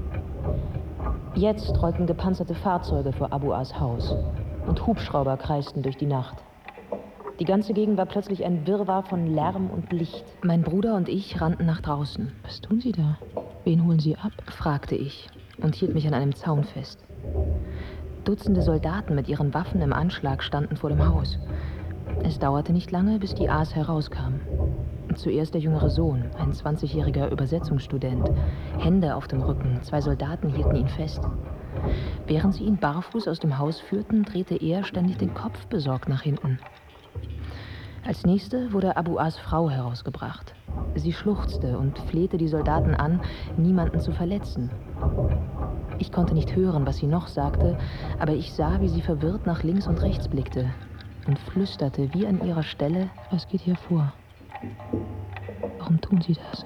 Jetzt rollten gepanzerte Fahrzeuge vor Abu As Haus und Hubschrauber kreisten durch die Nacht. Die ganze Gegend war plötzlich ein Wirrwarr von Lärm und Licht. Mein Bruder und ich rannten nach draußen. Was tun Sie da? Wen holen Sie ab? Fragte ich und hielt mich an einem Zaun fest. Dutzende Soldaten mit ihren Waffen im Anschlag standen vor dem Haus. Es dauerte nicht lange, bis die As herauskam. Zuerst der jüngere Sohn, ein 20-jähriger Übersetzungsstudent. Hände auf dem Rücken, 2 Soldaten hielten ihn fest. Während sie ihn barfuß aus dem Haus führten, drehte er ständig den Kopf besorgt nach hinten. Als nächste wurde Abu As Frau herausgebracht. Sie schluchzte und flehte die Soldaten an, niemanden zu verletzen. Ich konnte nicht hören, was sie noch sagte, aber ich sah, wie sie verwirrt nach links und rechts blickte und flüsterte wie an ihrer Stelle: Was geht hier vor? Warum tun Sie das?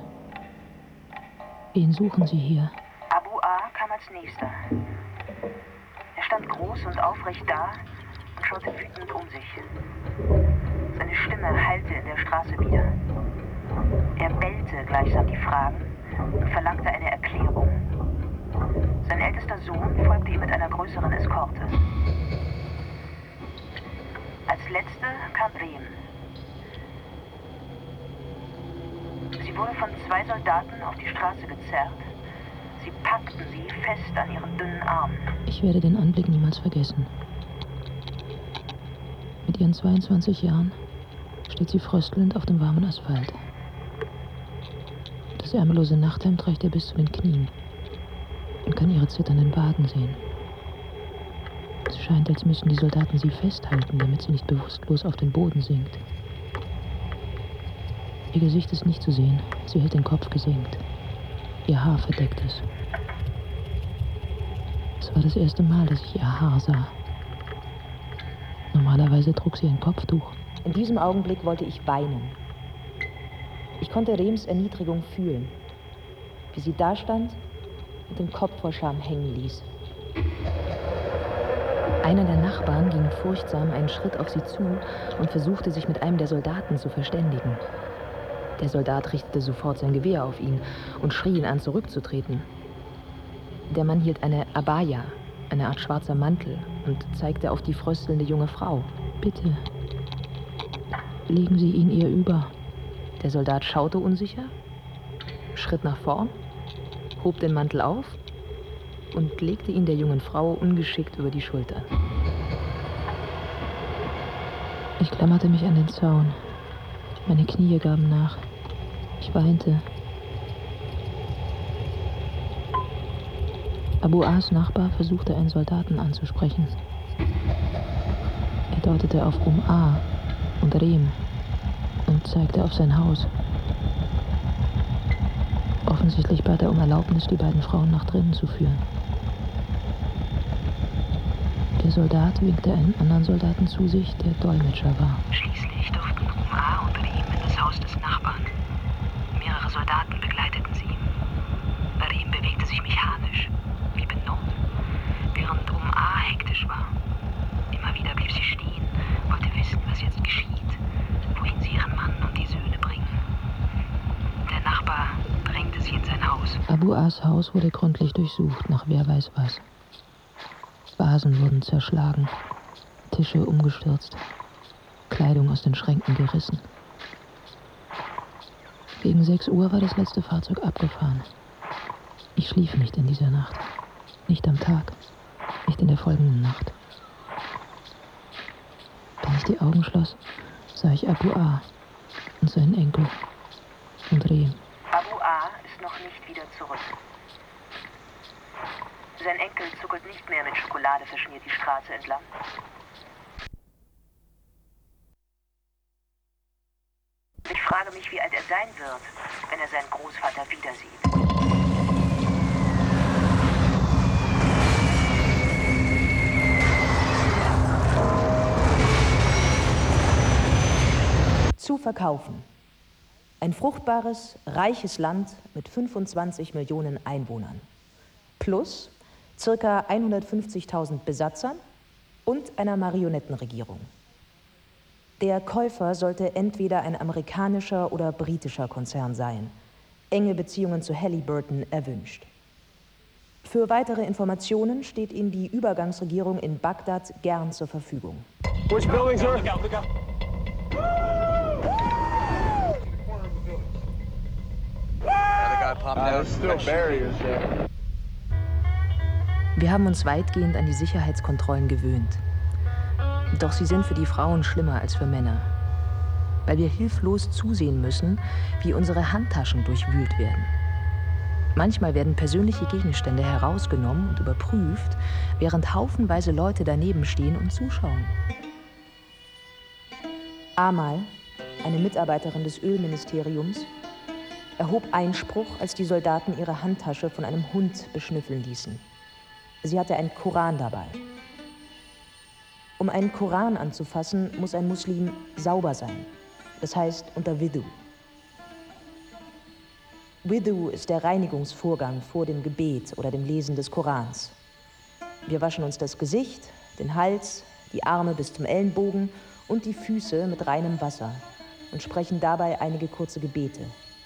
Wen suchen Sie hier? Abu A kam als nächster. Er stand groß und aufrecht da und schaute wütend um sich. Seine Stimme hallte in der Straße wieder. Er bellte gleichsam die Fragen und verlangte eine Erklärung. Sein ältester Sohn folgte ihm mit einer größeren Eskorte. Als letzte kam Rehm. Sie wurde von 2 Soldaten auf die Straße gezerrt. Sie packten sie fest an ihren dünnen Armen. Ich werde den Anblick niemals vergessen. Mit ihren 22 Jahren steht sie fröstelnd auf dem warmen Asphalt. Das ärmellose Nachthemd reicht ihr bis zu den Knien. Man kann ihre zitternden Waden sehen. Es scheint, als müssen die Soldaten sie festhalten, damit sie nicht bewusstlos auf den Boden sinkt. Ihr Gesicht ist nicht zu sehen. Sie hält den Kopf gesenkt. Ihr Haar verdeckt es. Es war das erste Mal, dass ich ihr Haar sah. Normalerweise trug sie ein Kopftuch. In diesem Augenblick wollte ich weinen. Ich konnte Rehms Erniedrigung fühlen, wie sie dastand und den Kopf vor Scham hängen ließ. Einer der Nachbarn ging furchtsam einen Schritt auf sie zu und versuchte, sich mit einem der Soldaten zu verständigen. Der Soldat richtete sofort sein Gewehr auf ihn und schrie ihn an, zurückzutreten. Der Mann hielt eine Abaya, eine Art schwarzer Mantel, und zeigte auf die fröstelnde junge Frau. Bitte, legen Sie ihn ihr über. Der Soldat schaute unsicher, schritt nach vorn, hob den Mantel auf und legte ihn der jungen Frau ungeschickt über die Schulter. Ich klammerte mich an den Zaun. Meine Knie gaben nach. Ich weinte. Abu As Nachbar versuchte, einen Soldaten anzusprechen. Er deutete auf A und Reem und zeigte auf sein Haus. Offensichtlich bat er um Erlaubnis, die beiden Frauen nach drinnen zu führen. Der Soldat winkte einen anderen Soldaten zu sich, der Dolmetscher war. Schließlich durften A und Reem in das Haus des Nachbarn. Mehrere Soldaten begleiteten sie. Reem bewegte sich mechanisch, wie benommen, während A hektisch war. Immer wieder blieb sie stehen, wollte wissen, was jetzt geschieht, wohin sie ihren Mann und die Söhne bringen. Der Nachbar drängte sie in sein Haus. Abu As Haus wurde gründlich durchsucht, nach wer weiß was. Vasen wurden zerschlagen, Tische umgestürzt, Kleidung aus den Schränken gerissen. Gegen 6 Uhr war das letzte Fahrzeug abgefahren. Ich schlief nicht in dieser Nacht. Nicht am Tag, nicht in der folgenden Nacht. Wenn ich die Augen schloss, sah ich Abu A und seinen Enkel und Reem. Abu A ist noch nicht wieder zurück. Sein Enkel zuckelt nicht mehr mit Schokolade verschmiert die Straße entlang. Ich frage mich, wie alt er sein wird, wenn er seinen Großvater wieder sieht. Zu verkaufen. Ein fruchtbares, reiches Land mit 25 Millionen Einwohnern. Plus ca. 150.000 Besatzern und einer Marionettenregierung. Der Käufer sollte entweder ein amerikanischer oder britischer Konzern sein. Enge Beziehungen zu Halliburton erwünscht. Für weitere Informationen steht Ihnen die Übergangsregierung in Bagdad gern zur Verfügung. Which building, sir? Look out, look out. The guy popped out. There's still barriers there. Wir haben uns weitgehend an die Sicherheitskontrollen gewöhnt. Doch sie sind für die Frauen schlimmer als für Männer. Weil wir hilflos zusehen müssen, wie unsere Handtaschen durchwühlt werden. Manchmal werden persönliche Gegenstände herausgenommen und überprüft, während haufenweise Leute daneben stehen und zuschauen. Amal, eine Mitarbeiterin des Ölministeriums, erhob Einspruch, als die Soldaten ihre Handtasche von einem Hund beschnüffeln ließen. Sie hatte einen Koran dabei. Um einen Koran anzufassen, muss ein Muslim sauber sein. Das heißt unter Wudu. Wudu ist der Reinigungsvorgang vor dem Gebet oder dem Lesen des Korans. Wir waschen uns das Gesicht, den Hals, die Arme bis zum Ellenbogen und die Füße mit reinem Wasser und sprechen dabei einige kurze Gebete.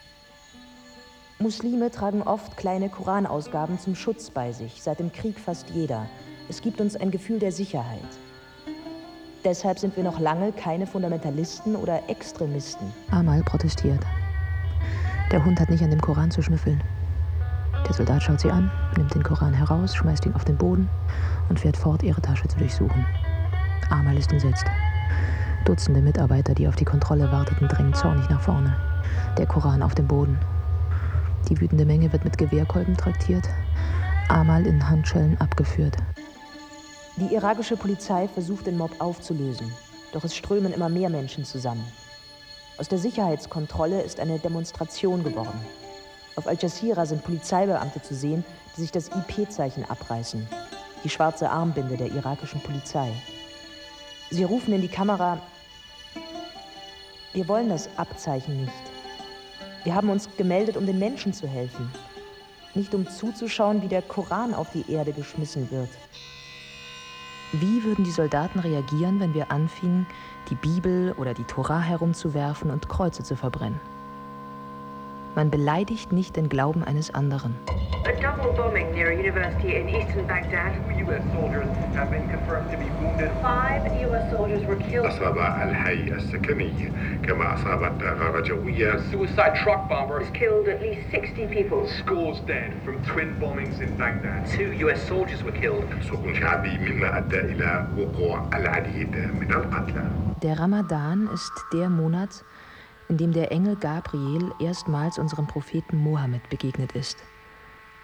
Muslime tragen oft kleine Koranausgaben zum Schutz bei sich, seit dem Krieg fast jeder. Es gibt uns ein Gefühl der Sicherheit. Deshalb sind wir noch lange keine Fundamentalisten oder Extremisten. Amal protestiert. Der Hund hat nicht an dem Koran zu schnüffeln. Der Soldat schaut sie an, nimmt den Koran heraus, schmeißt ihn auf den Boden und fährt fort, ihre Tasche zu durchsuchen. Amal ist entsetzt. Dutzende Mitarbeiter, die auf die Kontrolle warteten, drängen zornig nach vorne. Der Koran auf dem Boden. Die wütende Menge wird mit Gewehrkolben traktiert, Amal in Handschellen abgeführt. Die irakische Polizei versucht, den Mob aufzulösen, doch es strömen immer mehr Menschen zusammen. Aus der Sicherheitskontrolle ist eine Demonstration geworden. Auf Al Jazeera sind Polizeibeamte zu sehen, die sich das IP-Zeichen abreißen, die schwarze Armbinde der irakischen Polizei. Sie rufen in die Kamera: Wir wollen das Abzeichen nicht. Wir haben uns gemeldet, um den Menschen zu helfen, nicht um zuzuschauen, wie der Koran auf die Erde geschmissen wird. Wie würden die Soldaten reagieren, wenn wir anfingen, die Bibel oder die Tora herumzuwerfen und Kreuze zu verbrennen? Man beleidigt nicht den Glauben eines anderen. A double bombing near a university in eastern Baghdad. 2 U.S. soldiers have been confirmed to be wounded. 5 U.S. soldiers were killed. أصاب الحي السكني كما أصابت غارة جوية. Suicide truck bomber Has killed at least 60 people. Scores dead from twin bombings in Baghdad. 2 U.S. soldiers were killed. سكون شعبي مما أدى إلى وقوع العديد من القتلى. Der Ramadan ist der Monat, in dem der Engel Gabriel erstmals unserem Propheten Mohammed begegnet ist.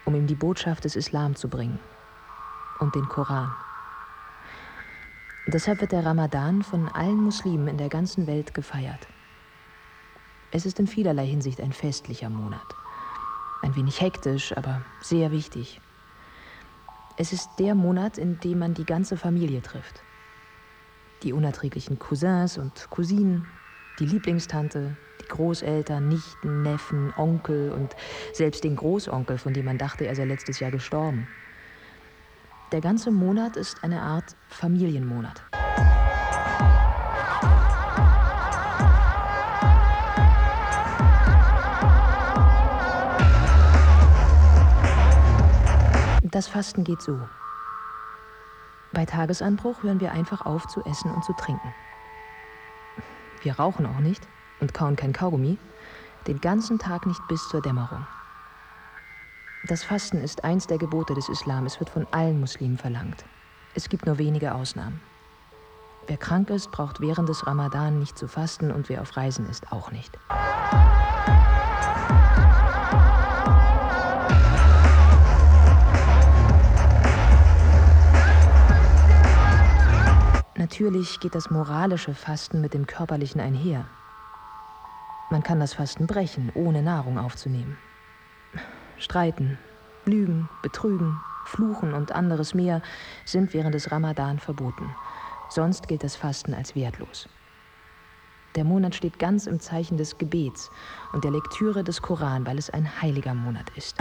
um ihm die Botschaft des Islam zu bringen und den Koran. Deshalb wird der Ramadan von allen Muslimen in der ganzen Welt gefeiert. Es ist in vielerlei Hinsicht ein festlicher Monat. Ein wenig hektisch, aber sehr wichtig. Es ist der Monat, in dem man die ganze Familie trifft. Die unerträglichen Cousins und Cousinen, die Lieblingstante, die Großeltern, Nichten, Neffen, Onkel und selbst den Großonkel, von dem man dachte, er sei letztes Jahr gestorben. Der ganze Monat ist eine Art Familienmonat. Das Fasten geht so. Bei Tagesanbruch hören wir einfach auf zu essen und zu trinken. Wir rauchen auch nicht und kauen kein Kaugummi, den ganzen Tag nicht bis zur Dämmerung. Das Fasten ist eins der Gebote des Islam. Es wird von allen Muslimen verlangt. Es gibt nur wenige Ausnahmen. Wer krank ist, braucht während des Ramadan nicht zu fasten und wer auf Reisen ist, auch nicht. Natürlich geht das moralische Fasten mit dem körperlichen einher. Man kann das Fasten brechen, ohne Nahrung aufzunehmen. Streiten, Lügen, Betrügen, Fluchen und anderes mehr sind während des Ramadan verboten. Sonst gilt das Fasten als wertlos. Der Monat steht ganz im Zeichen des Gebets und der Lektüre des Koran, weil es ein heiliger Monat ist.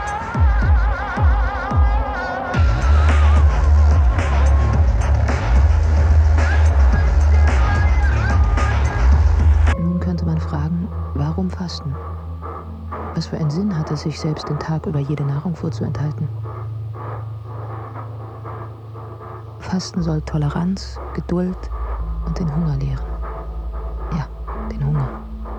Nun könnte man fragen, warum fasten? Was für einen Sinn hat es, sich selbst den Tag über jede Nahrung vorzuenthalten? Fasten soll Toleranz, Geduld und den Hunger lehren. Ja, den Hunger.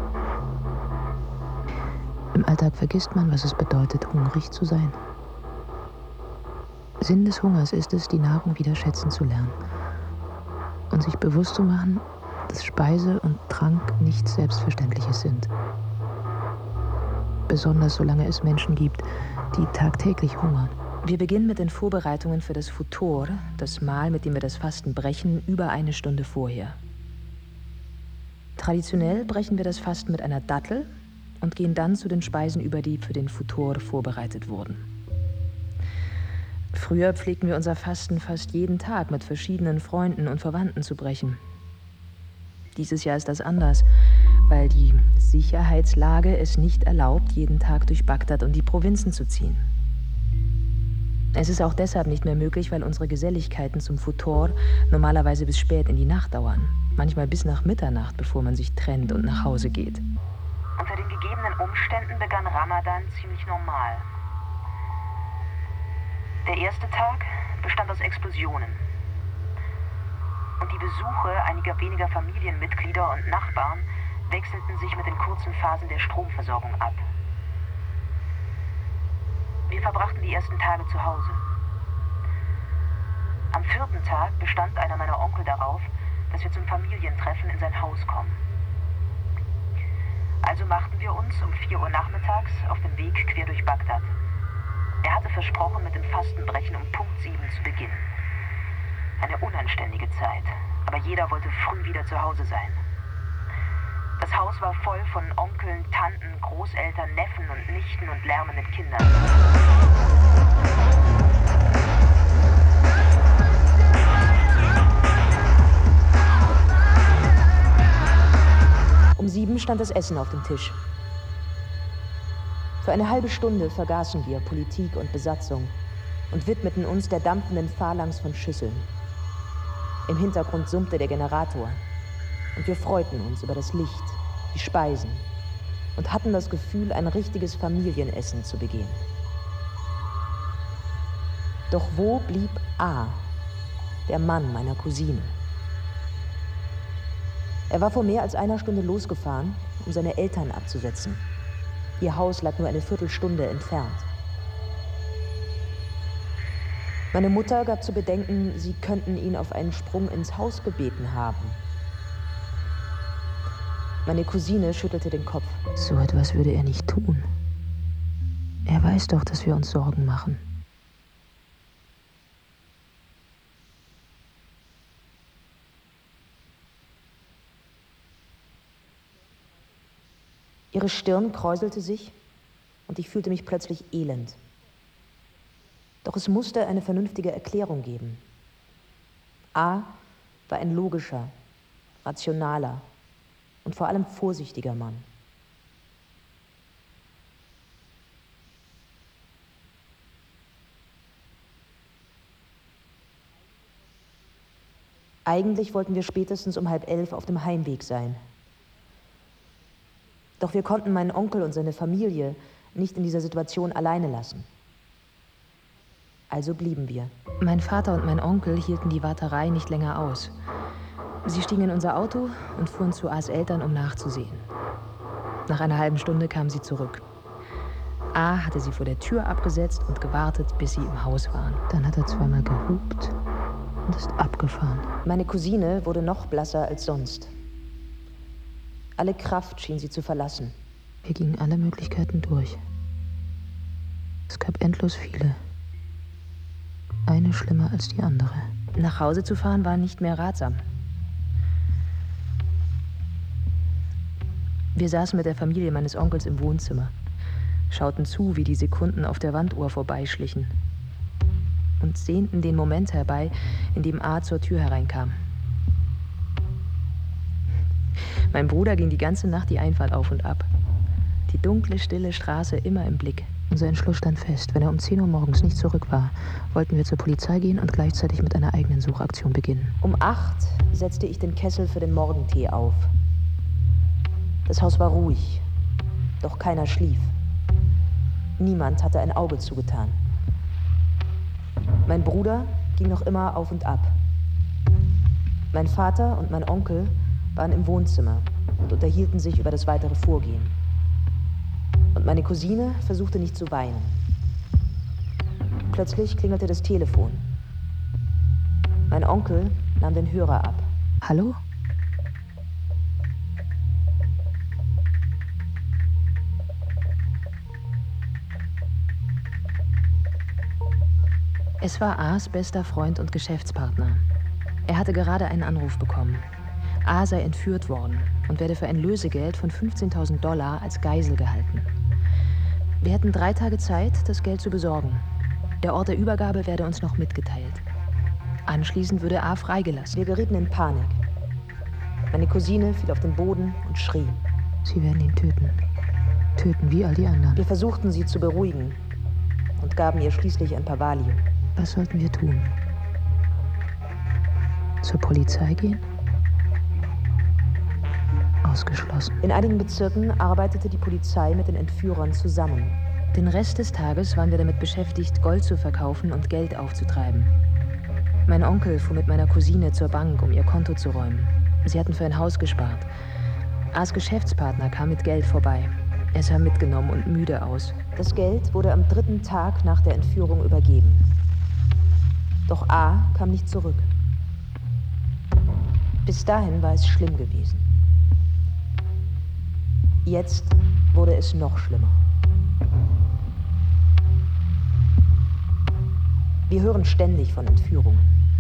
Im Alltag vergisst man, was es bedeutet, hungrig zu sein. Sinn des Hungers ist es, die Nahrung wieder schätzen zu lernen und sich bewusst zu machen, dass Speise und Trank nichts Selbstverständliches sind. Besonders solange es Menschen gibt, die tagtäglich hungern. Wir beginnen mit den Vorbereitungen für das Futur, das Mahl, mit dem wir das Fasten brechen, über eine Stunde vorher. Traditionell brechen wir das Fasten mit einer Dattel und gehen dann zu den Speisen über, die für den Futur vorbereitet wurden. Früher pflegten wir unser Fasten fast jeden Tag mit verschiedenen Freunden und Verwandten zu brechen. Dieses Jahr ist das anders, weil die Sicherheitslage es nicht erlaubt, jeden Tag durch Bagdad und die Provinzen zu ziehen. Es ist auch deshalb nicht mehr möglich, weil unsere Geselligkeiten zum Futur normalerweise bis spät in die Nacht dauern. Manchmal bis nach Mitternacht, bevor man sich trennt und nach Hause geht. Unter den gegebenen Umständen begann Ramadan ziemlich normal. Der erste Tag bestand aus Explosionen. Und die Besuche einiger weniger Familienmitglieder und Nachbarn wechselten sich mit den kurzen Phasen der Stromversorgung ab. Wir verbrachten die ersten Tage zu Hause. Am 4. Tag bestand einer meiner Onkel darauf, dass wir zum Familientreffen in sein Haus kommen. Also machten wir uns um 4 Uhr nachmittags auf den Weg quer durch Bagdad. Er hatte versprochen, mit dem Fastenbrechen um Punkt 7 zu beginnen. Eine unanständige Zeit, aber jeder wollte früh wieder zu Hause sein. Das Haus war voll von Onkeln, Tanten, Großeltern, Neffen und Nichten und lärmenden Kindern. Um 7 stand das Essen auf dem Tisch. Für eine halbe Stunde vergaßen wir Politik und Besatzung und widmeten uns der dampfenden Phalanx von Schüsseln. Im Hintergrund summte der Generator und wir freuten uns über das Licht, die Speisen und hatten das Gefühl, ein richtiges Familienessen zu begehen. Doch wo blieb A, der Mann meiner Cousine? Er war vor mehr als einer Stunde losgefahren, um seine Eltern abzusetzen. Ihr Haus lag nur eine Viertelstunde entfernt. Meine Mutter gab zu bedenken, sie könnten ihn auf einen Sprung ins Haus gebeten haben. Meine Cousine schüttelte den Kopf. So etwas würde er nicht tun. Er Er weiß doch, dass wir uns Sorgen machen. Ihre Stirn kräuselte sich und ich fühlte mich plötzlich elend. Doch es musste eine vernünftige Erklärung geben. A war ein logischer, rationaler und vor allem vorsichtiger Mann. Eigentlich wollten wir spätestens um 10:30 auf dem Heimweg sein. Doch wir konnten meinen Onkel und seine Familie nicht in dieser Situation alleine lassen. Also blieben wir. Mein Vater und mein Onkel hielten die Warterei nicht länger aus. Sie stiegen in unser Auto und fuhren zu A's Eltern, um nachzusehen. Nach einer halben Stunde kamen sie zurück. A hatte sie vor der Tür abgesetzt und gewartet, bis sie im Haus waren. Dann hat er zweimal gehupt und ist abgefahren. Meine Cousine wurde noch blasser als sonst. Alle Kraft schien sie zu verlassen. Wir gingen alle Möglichkeiten durch. Es gab endlos viele. Eine schlimmer als die andere. Nach Hause zu fahren war nicht mehr ratsam. Wir saßen mit der Familie meines Onkels im Wohnzimmer, schauten zu, wie die Sekunden auf der Wanduhr vorbeischlichen und sehnten den Moment herbei, in dem A zur Tür hereinkam. Mein Bruder ging die ganze Nacht die Einfahrt auf und ab. Die dunkle, stille Straße immer im Blick. Unser Entschluss stand fest. Wenn er um 10 Uhr morgens nicht zurück war, wollten wir zur Polizei gehen und gleichzeitig mit einer eigenen Suchaktion beginnen. Um 8 setzte ich den Kessel für den Morgentee auf. Das Haus war ruhig, doch keiner schlief. Niemand hatte ein Auge zugetan. Mein Bruder ging noch immer auf und ab. Mein Vater und mein Onkel waren im Wohnzimmer und unterhielten sich über das weitere Vorgehen. Und meine Cousine versuchte nicht zu weinen. Plötzlich klingelte das Telefon. Mein Onkel nahm den Hörer ab. Hallo? Es war A's bester Freund und Geschäftspartner. Er hatte gerade einen Anruf bekommen. A sei entführt worden und werde für ein Lösegeld von $15.000 als Geisel gehalten. Wir hätten 3 Tage Zeit, das Geld zu besorgen. Der Ort der Übergabe werde uns noch mitgeteilt. Anschließend würde A freigelassen. Wir gerieten in Panik. Meine Cousine fiel auf den Boden und schrie. Sie werden ihn töten. Töten wie all die anderen. Wir versuchten, sie zu beruhigen und gaben ihr schließlich ein paar Valium. Was sollten wir tun? Zur Polizei gehen? Ausgeschlossen. In einigen Bezirken arbeitete die Polizei mit den Entführern zusammen. Den Rest des Tages waren wir damit beschäftigt, Gold zu verkaufen und Geld aufzutreiben. Mein Onkel fuhr mit meiner Cousine zur Bank, um ihr Konto zu räumen. Sie hatten für ein Haus gespart. A's Geschäftspartner kam mit Geld vorbei. Er sah mitgenommen und müde aus. Das Geld wurde am 3. Tag nach der Entführung übergeben. Doch A kam nicht zurück. Bis dahin war es schlimm gewesen. Jetzt wurde es noch schlimmer. Wir hören ständig von Entführungen.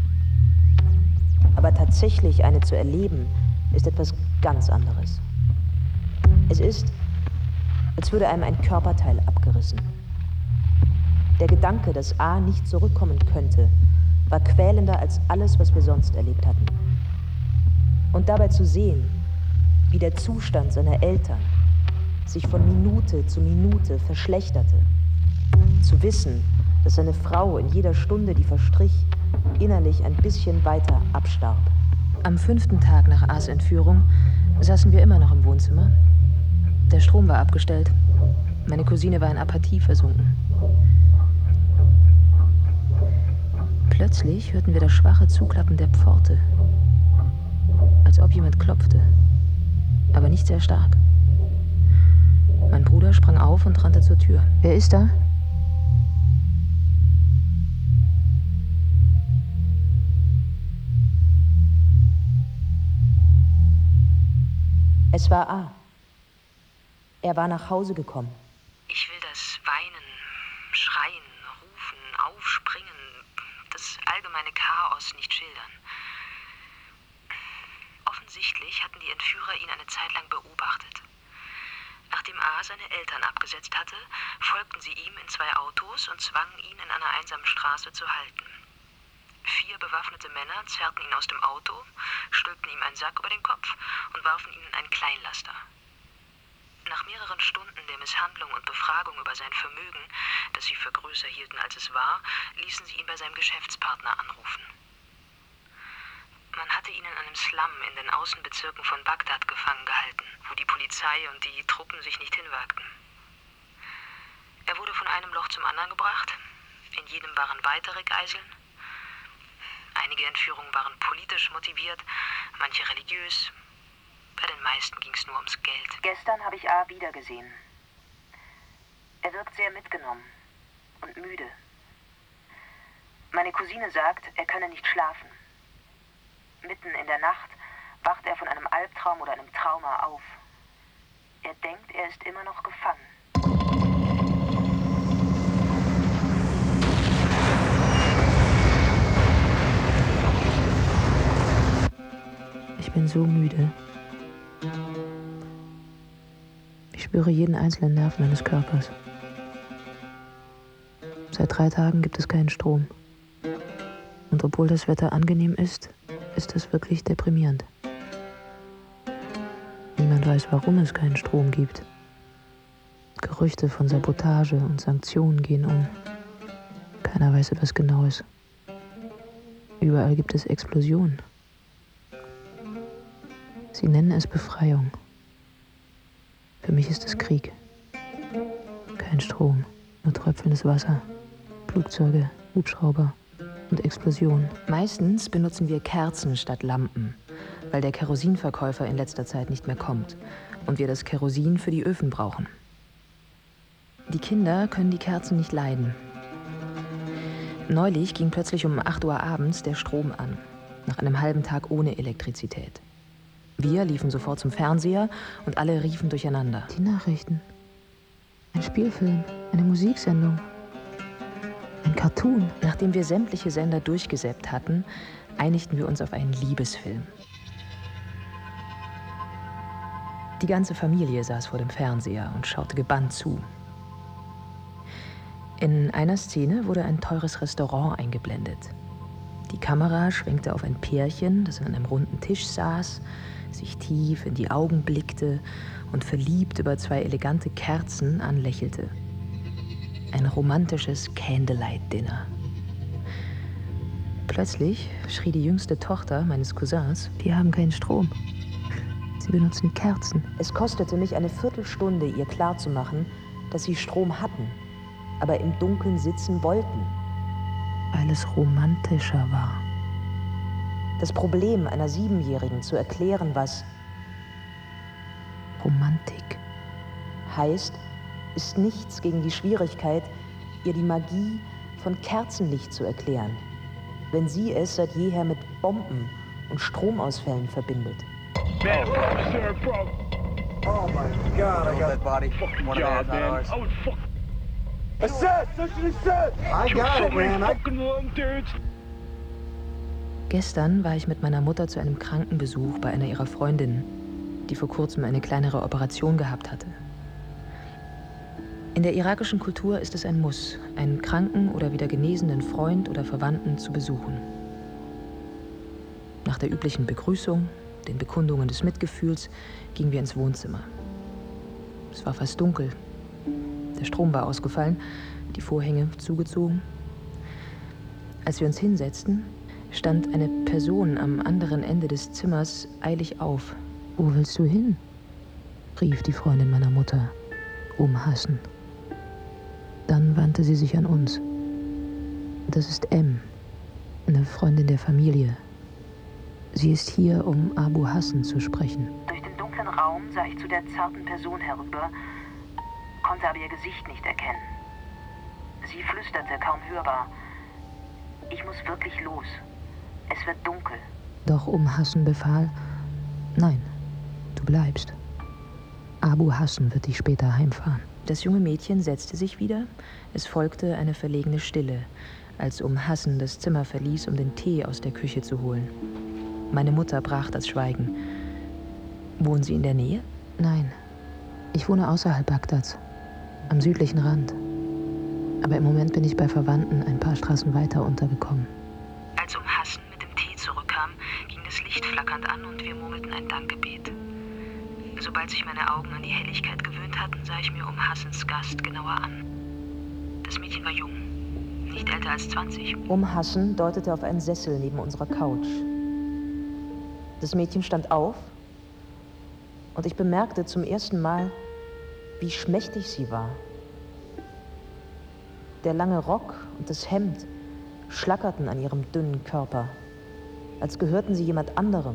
Aber tatsächlich eine zu erleben, ist etwas ganz anderes. Es ist, als würde einem ein Körperteil abgerissen. Der Gedanke, dass A nicht zurückkommen könnte, war quälender als alles, was wir sonst erlebt hatten. Und dabei zu sehen, wie der Zustand seiner Eltern sich von Minute zu Minute verschlechterte. Zu wissen, dass seine Frau in jeder Stunde, die verstrich, innerlich ein bisschen weiter abstarb. Am 5. Tag nach A's Entführung saßen wir immer noch im Wohnzimmer. Der Strom war abgestellt. Meine Cousine war in Apathie versunken. Plötzlich hörten wir das schwache Zuklappen der Pforte. Als ob jemand klopfte. Aber nicht sehr stark. Mein Bruder sprang auf und rannte zur Tür. Wer ist da? Es war A. Er war nach Hause gekommen. Ich will das Weinen, Schreien, Rufen, Aufspringen, das allgemeine Chaos nicht schildern. Offensichtlich hatten die Entführer ihn eine Zeit lang beobachtet. Nachdem A. seine Eltern abgesetzt hatte, folgten sie ihm in 2 Autos und zwangen ihn in einer einsamen Straße zu halten. 4 bewaffnete Männer zerrten ihn aus dem Auto, stülpten ihm einen Sack über den Kopf und warfen ihn in einen Kleinlaster. Nach mehreren Stunden der Misshandlung und Befragung über sein Vermögen, das sie für größer hielten als es war, ließen sie ihn bei seinem Geschäftspartner anrufen. Man hatte ihn in einem Slum in den Außenbezirken von Bagdad gefangen gehalten, wo die Polizei und die Truppen sich nicht hinwagten. Er wurde von einem Loch zum anderen gebracht. In jedem waren weitere Geiseln. Einige Entführungen waren politisch motiviert, manche religiös. Bei den meisten ging es nur ums Geld. Gestern habe ich A. wiedergesehen. Er wirkt sehr mitgenommen und müde. Meine Cousine sagt, er könne nicht schlafen. Mitten in der Nacht wacht er von einem Albtraum oder einem Trauma auf. Er denkt, er ist immer noch gefangen. Ich bin so müde. Ich spüre jeden einzelnen Nerv meines Körpers. Seit 3 Tagen gibt es keinen Strom. Und obwohl das Wetter angenehm ist, ist es wirklich deprimierend. Niemand weiß, warum es keinen Strom gibt. Gerüchte von Sabotage und Sanktionen gehen um. Keiner weiß etwas Genaues. Überall gibt es Explosionen. Sie nennen es Befreiung. Für mich ist es Krieg. Kein Strom, nur tröpfelndes Wasser, Flugzeuge, Hubschrauber und Explosionen. Meistens benutzen wir Kerzen statt Lampen, weil der Kerosinverkäufer in letzter Zeit nicht mehr kommt und wir das Kerosin für die Öfen brauchen. Die Kinder können die Kerzen nicht leiden. Neulich ging plötzlich um 8 Uhr abends der Strom an, nach einem halben Tag ohne Elektrizität. Wir liefen sofort zum Fernseher und alle riefen durcheinander. Die Nachrichten. Ein Spielfilm, eine Musiksendung, ein Cartoon. Nachdem wir sämtliche Sender durchgesäppt hatten, einigten wir uns auf einen Liebesfilm. Die ganze Familie saß vor dem Fernseher und schaute gebannt zu. In einer Szene wurde ein teures Restaurant eingeblendet. Die Kamera schwenkte auf ein Pärchen, das an einem runden Tisch saß, sich tief in die Augen blickte und verliebt über 2 elegante Kerzen anlächelte. Ein romantisches Candlelight-Dinner. Plötzlich schrie die jüngste Tochter meines Cousins, wir haben keinen Strom. Sie benutzen Kerzen. Es kostete mich eine Viertelstunde, ihr klarzumachen, dass sie Strom hatten, aber im Dunkeln sitzen wollten. Weil es romantischer war. Das Problem einer 7-Jährigen zu erklären, was Romantik heißt, ist nichts gegen die Schwierigkeit, ihr die Magie von Kerzenlicht zu erklären, wenn sie es seit jeher mit Bomben und Stromausfällen verbindet. Man, sir, bro. Oh my God, I got that body. One of theirs, not ours. I would fuck. Assist! Assist! I got it, man. Gestern war ich mit meiner Mutter zu einem Krankenbesuch bei einer ihrer Freundinnen, die vor kurzem eine kleinere Operation gehabt hatte. In der irakischen Kultur ist es ein Muss, einen kranken oder wieder genesenen Freund oder Verwandten zu besuchen. Nach der üblichen Begrüßung, den Bekundungen des Mitgefühls, gingen wir ins Wohnzimmer. Es war fast dunkel. Der Strom war ausgefallen, die Vorhänge zugezogen. Als wir uns hinsetzten, stand eine Person am anderen Ende des Zimmers eilig auf. »Wo willst du hin?« rief die Freundin meiner Mutter, Hassen. Dann wandte sie sich an uns. »Das ist M, eine Freundin der Familie. Sie ist hier, um Abu Hassan zu sprechen.« Durch den dunklen Raum sah ich zu der zarten Person herüber, konnte aber ihr Gesicht nicht erkennen. Sie flüsterte, kaum hörbar, »Ich muss wirklich los. Es wird dunkel.« Doch Hassan befahl, »Nein, du bleibst. Abu Hassan wird dich später heimfahren.« Das junge Mädchen setzte sich wieder. Es folgte eine verlegene Stille, als Hassan das Zimmer verließ, um den Tee aus der Küche zu holen. Meine Mutter brach das Schweigen. Wohnen Sie in der Nähe? Nein, ich wohne außerhalb Bagdads, am südlichen Rand. Aber im Moment bin ich bei Verwandten ein paar Straßen weiter untergekommen. Als Hassan mit dem Tee zurückkam, ging das Licht flackernd an und wir murmelten ein Dankgebet. Sobald sich meine Augen an die Helligkeit gewöhnt hatten, sah ich mir Hassans Gast genauer an. Das Mädchen war jung, nicht älter als 20. Hassan deutete auf einen Sessel neben unserer Couch. Das Mädchen stand auf und ich bemerkte zum ersten Mal, wie schmächtig sie war. Der lange Rock und das Hemd schlackerten an ihrem dünnen Körper, als gehörten sie jemand anderem.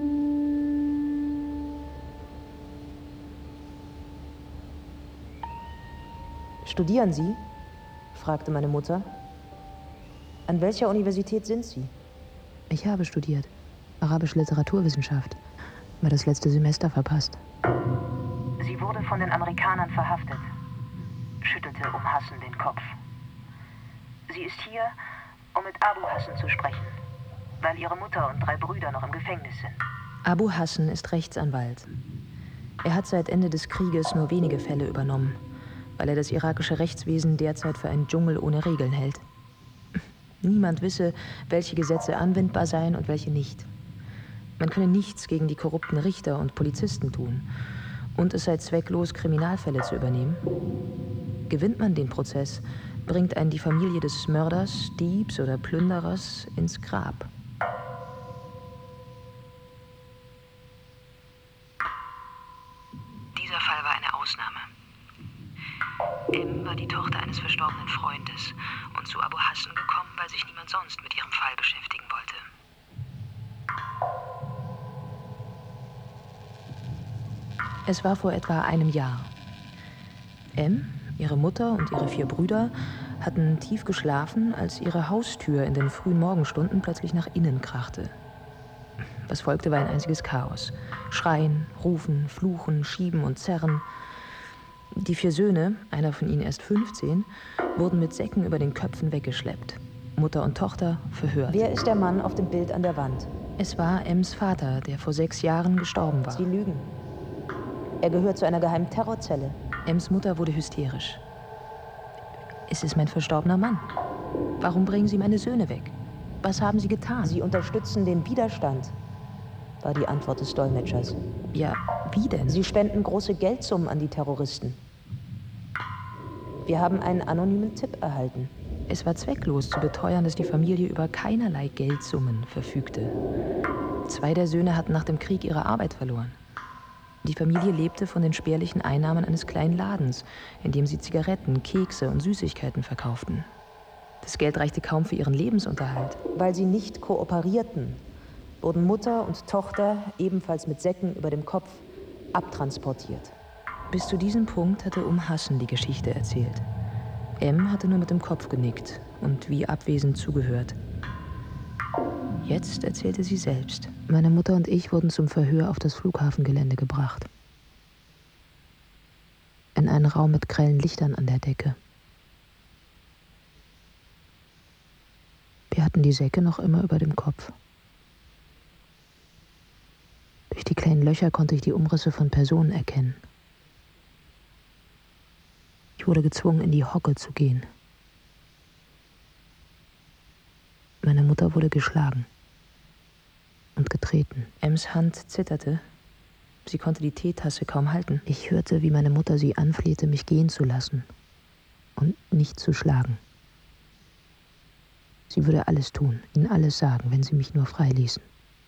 Studieren Sie? Fragte meine Mutter. An welcher Universität sind Sie? Ich habe studiert. Arabische Literaturwissenschaft. Aber das letzte Semester verpasst. Sie wurde von den Amerikanern verhaftet, schüttelte Hassan den Kopf. Sie ist hier, um mit Abu Hassan zu sprechen, weil ihre Mutter und 3 Brüder noch im Gefängnis sind. Abu Hassan ist Rechtsanwalt. Er hat seit Ende des Krieges nur wenige Fälle übernommen, weil er das irakische Rechtswesen derzeit für einen Dschungel ohne Regeln hält. Niemand wisse, welche Gesetze anwendbar seien und welche nicht. Man könne nichts gegen die korrupten Richter und Polizisten tun und es sei zwecklos, Kriminalfälle zu übernehmen. Gewinnt man den Prozess, bringt einen die Familie des Mörders, Diebs oder Plünderers ins Grab. Dieser Fall war eine Ausnahme. War die Tochter eines verstorbenen Freundes und zu Abu Hassan gekommen, weil sich niemand sonst mit ihrem Fall beschäftigen wollte. Es war vor etwa einem Jahr. Ihre Mutter und ihre 4 Brüder hatten tief geschlafen, als ihre Haustür in den frühen Morgenstunden plötzlich nach innen krachte. Was folgte, war ein einziges Chaos. Schreien, Rufen, Fluchen, Schieben und Zerren. Die 4 Söhne, einer von ihnen erst 15, wurden mit Säcken über den Köpfen weggeschleppt. Mutter und Tochter verhört. Wer ist der Mann auf dem Bild an der Wand? Es war Ems Vater, der vor 6 Jahren gestorben war. Sie lügen. Er gehört zu einer geheimen Terrorzelle. Ems Mutter wurde hysterisch. Es ist mein verstorbener Mann. Warum bringen Sie meine Söhne weg? Was haben Sie getan? Sie unterstützen den Widerstand, war die Antwort des Dolmetschers. Ja, wie denn? Sie spenden große Geldsummen an die Terroristen. Wir haben einen anonymen Tipp erhalten. Es war zwecklos zu beteuern, dass die Familie über keinerlei Geldsummen verfügte. 2 der Söhne hatten nach dem Krieg ihre Arbeit verloren. Die Familie lebte von den spärlichen Einnahmen eines kleinen Ladens, in dem sie Zigaretten, Kekse und Süßigkeiten verkauften. Das Geld reichte kaum für ihren Lebensunterhalt. Weil sie nicht kooperierten, wurden Mutter und Tochter, ebenfalls mit Säcken über dem Kopf, abtransportiert. Bis zu diesem Punkt hatte Hassan die Geschichte erzählt. Hatte nur mit dem Kopf genickt und wie abwesend zugehört. Jetzt erzählte sie selbst. Meine Mutter und ich wurden zum Verhör auf das Flughafengelände gebracht. In einen Raum mit grellen Lichtern an der Decke. Wir hatten die Säcke noch immer über dem Kopf. Durch die kleinen Löcher konnte ich die Umrisse von Personen erkennen. Ich wurde gezwungen, in die Hocke zu gehen. Meine Mutter wurde geschlagen und getreten. Ems Hand zitterte. Sie konnte die Teetasse kaum halten. Ich hörte, wie meine Mutter sie anflehte, mich gehen zu lassen und nicht zu schlagen. Sie würde alles tun, ihnen alles sagen, wenn sie mich nur freiließen.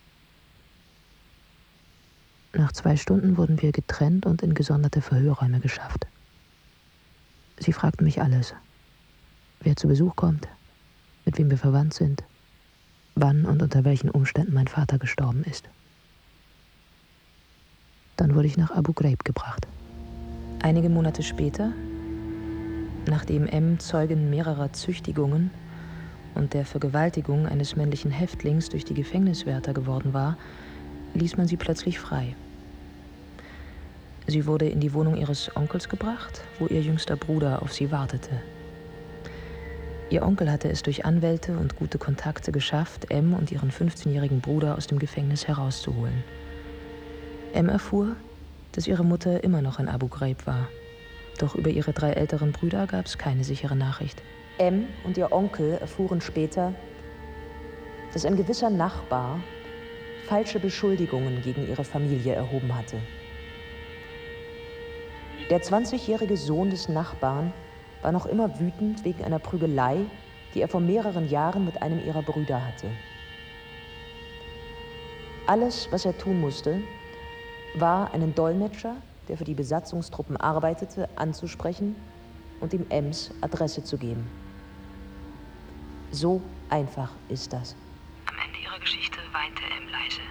Nach 2 Stunden wurden wir getrennt und in gesonderte Verhörräume geschafft. Sie fragten mich alles. Wer zu Besuch kommt, mit wem wir verwandt sind, wann und unter welchen Umständen mein Vater gestorben ist. Dann wurde ich nach Abu Ghraib gebracht. Einige Monate später, nachdem Zeugin mehrerer Züchtigungen und der Vergewaltigung eines männlichen Häftlings durch die Gefängniswärter geworden war, ließ man sie plötzlich frei. Sie wurde in die Wohnung ihres Onkels gebracht, wo ihr jüngster Bruder auf sie wartete. Ihr Onkel hatte es durch Anwälte und gute Kontakte geschafft, M und ihren 15-jährigen Bruder aus dem Gefängnis herauszuholen. M erfuhr, dass ihre Mutter immer noch in Abu Ghraib war. Doch über ihre 3 älteren Brüder gab es keine sichere Nachricht. M und ihr Onkel erfuhren später, dass ein gewisser Nachbar falsche Beschuldigungen gegen ihre Familie erhoben hatte. Der 20-jährige Sohn des Nachbarn war noch immer wütend wegen einer Prügelei, die er vor mehreren Jahren mit einem ihrer Brüder hatte. Alles, was er tun musste, war, einen Dolmetscher, der für die Besatzungstruppen arbeitete, anzusprechen und ihm Ems Adresse zu geben. So einfach ist das. Am Ende ihrer Geschichte weinte M leise.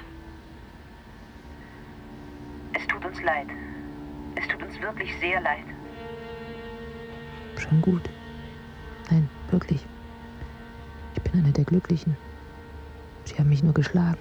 Es tut uns leid. Es tut uns wirklich sehr leid. Schon gut. Nein, wirklich. Ich bin eine der Glücklichen. Sie haben mich nur geschlagen.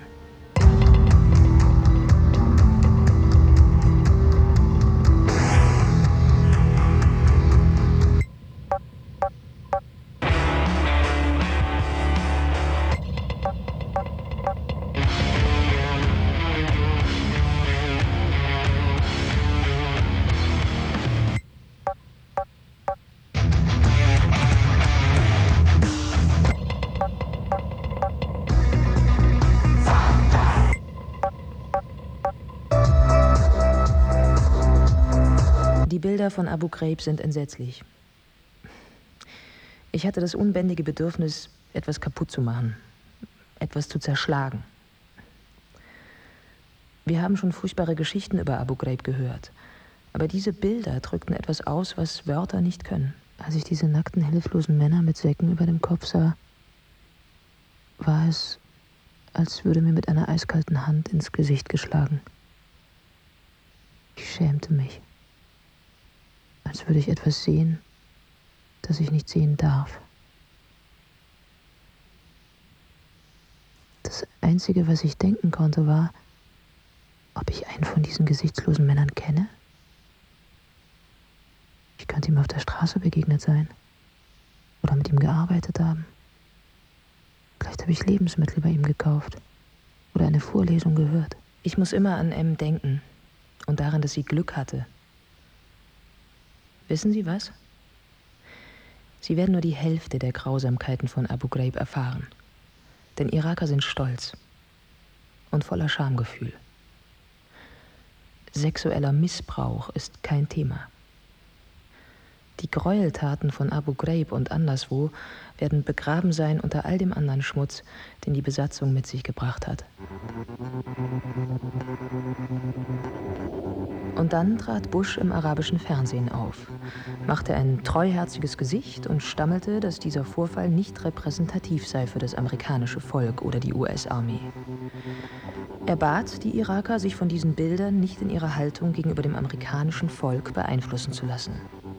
Die Bilder von Abu Ghraib sind entsetzlich. Ich hatte das unbändige Bedürfnis, etwas kaputt zu machen, etwas zu zerschlagen. Wir haben schon furchtbare Geschichten über Abu Ghraib gehört, aber diese Bilder drückten etwas aus, was Wörter nicht können. Als ich diese nackten, hilflosen Männer mit Säcken über dem Kopf sah, war es, als würde mir mit einer eiskalten Hand ins Gesicht geschlagen. Ich schämte mich. Als würde ich etwas sehen, das ich nicht sehen darf. Das Einzige, was ich denken konnte, war, ob ich einen von diesen gesichtslosen Männern kenne. Ich könnte ihm auf der Straße begegnet sein oder mit ihm gearbeitet haben. Vielleicht habe ich Lebensmittel bei ihm gekauft oder eine Vorlesung gehört. Ich muss immer an M denken und daran, dass sie Glück hatte. Wissen Sie was? Sie werden nur die Hälfte der Grausamkeiten von Abu Ghraib erfahren. Denn Iraker sind stolz und voller Schamgefühl. Sexueller Missbrauch ist kein Thema. Die Gräueltaten von Abu Ghraib und anderswo werden begraben sein unter all dem anderen Schmutz, den die Besatzung mit sich gebracht hat. Und dann trat Bush im arabischen Fernsehen auf, machte ein treuherziges Gesicht und stammelte, dass dieser Vorfall nicht repräsentativ sei für das amerikanische Volk oder die US-Armee. Er bat die Iraker, sich von diesen Bildern nicht in ihrer Haltung gegenüber dem amerikanischen Volk beeinflussen zu lassen.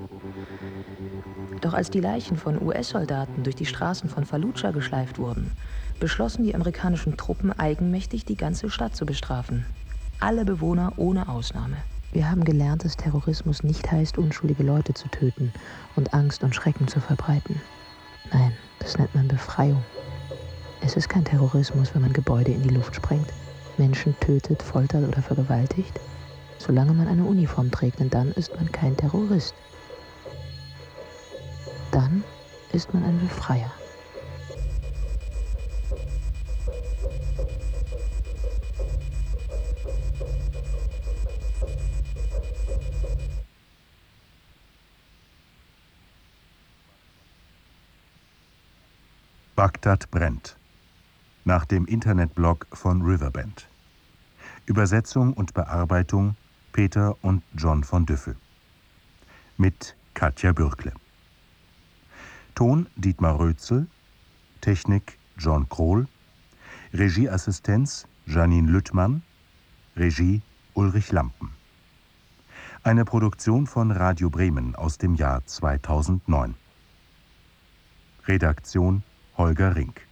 Doch als die Leichen von US-Soldaten durch die Straßen von Fallujah geschleift wurden, beschlossen die amerikanischen Truppen eigenmächtig, die ganze Stadt zu bestrafen. Alle Bewohner ohne Ausnahme. Wir haben gelernt, dass Terrorismus nicht heißt, unschuldige Leute zu töten und Angst und Schrecken zu verbreiten. Nein, das nennt man Befreiung. Es ist kein Terrorismus, wenn man Gebäude in die Luft sprengt, Menschen tötet, foltert oder vergewaltigt. Solange man eine Uniform trägt, denn dann ist man kein Terrorist. Dann ist man ein Befreier. Bagdad brennt. Nach dem Internetblog von Riverbend. Übersetzung und Bearbeitung Peter und John von Düffel. Mit Katja Bürkle. Ton Dietmar Rötzel, Technik John Krohl, Regieassistenz Janine Lüttmann, Regie Ulrich Lampen. Eine Produktion von Radio Bremen aus dem Jahr 2009. Redaktion Holger Rink.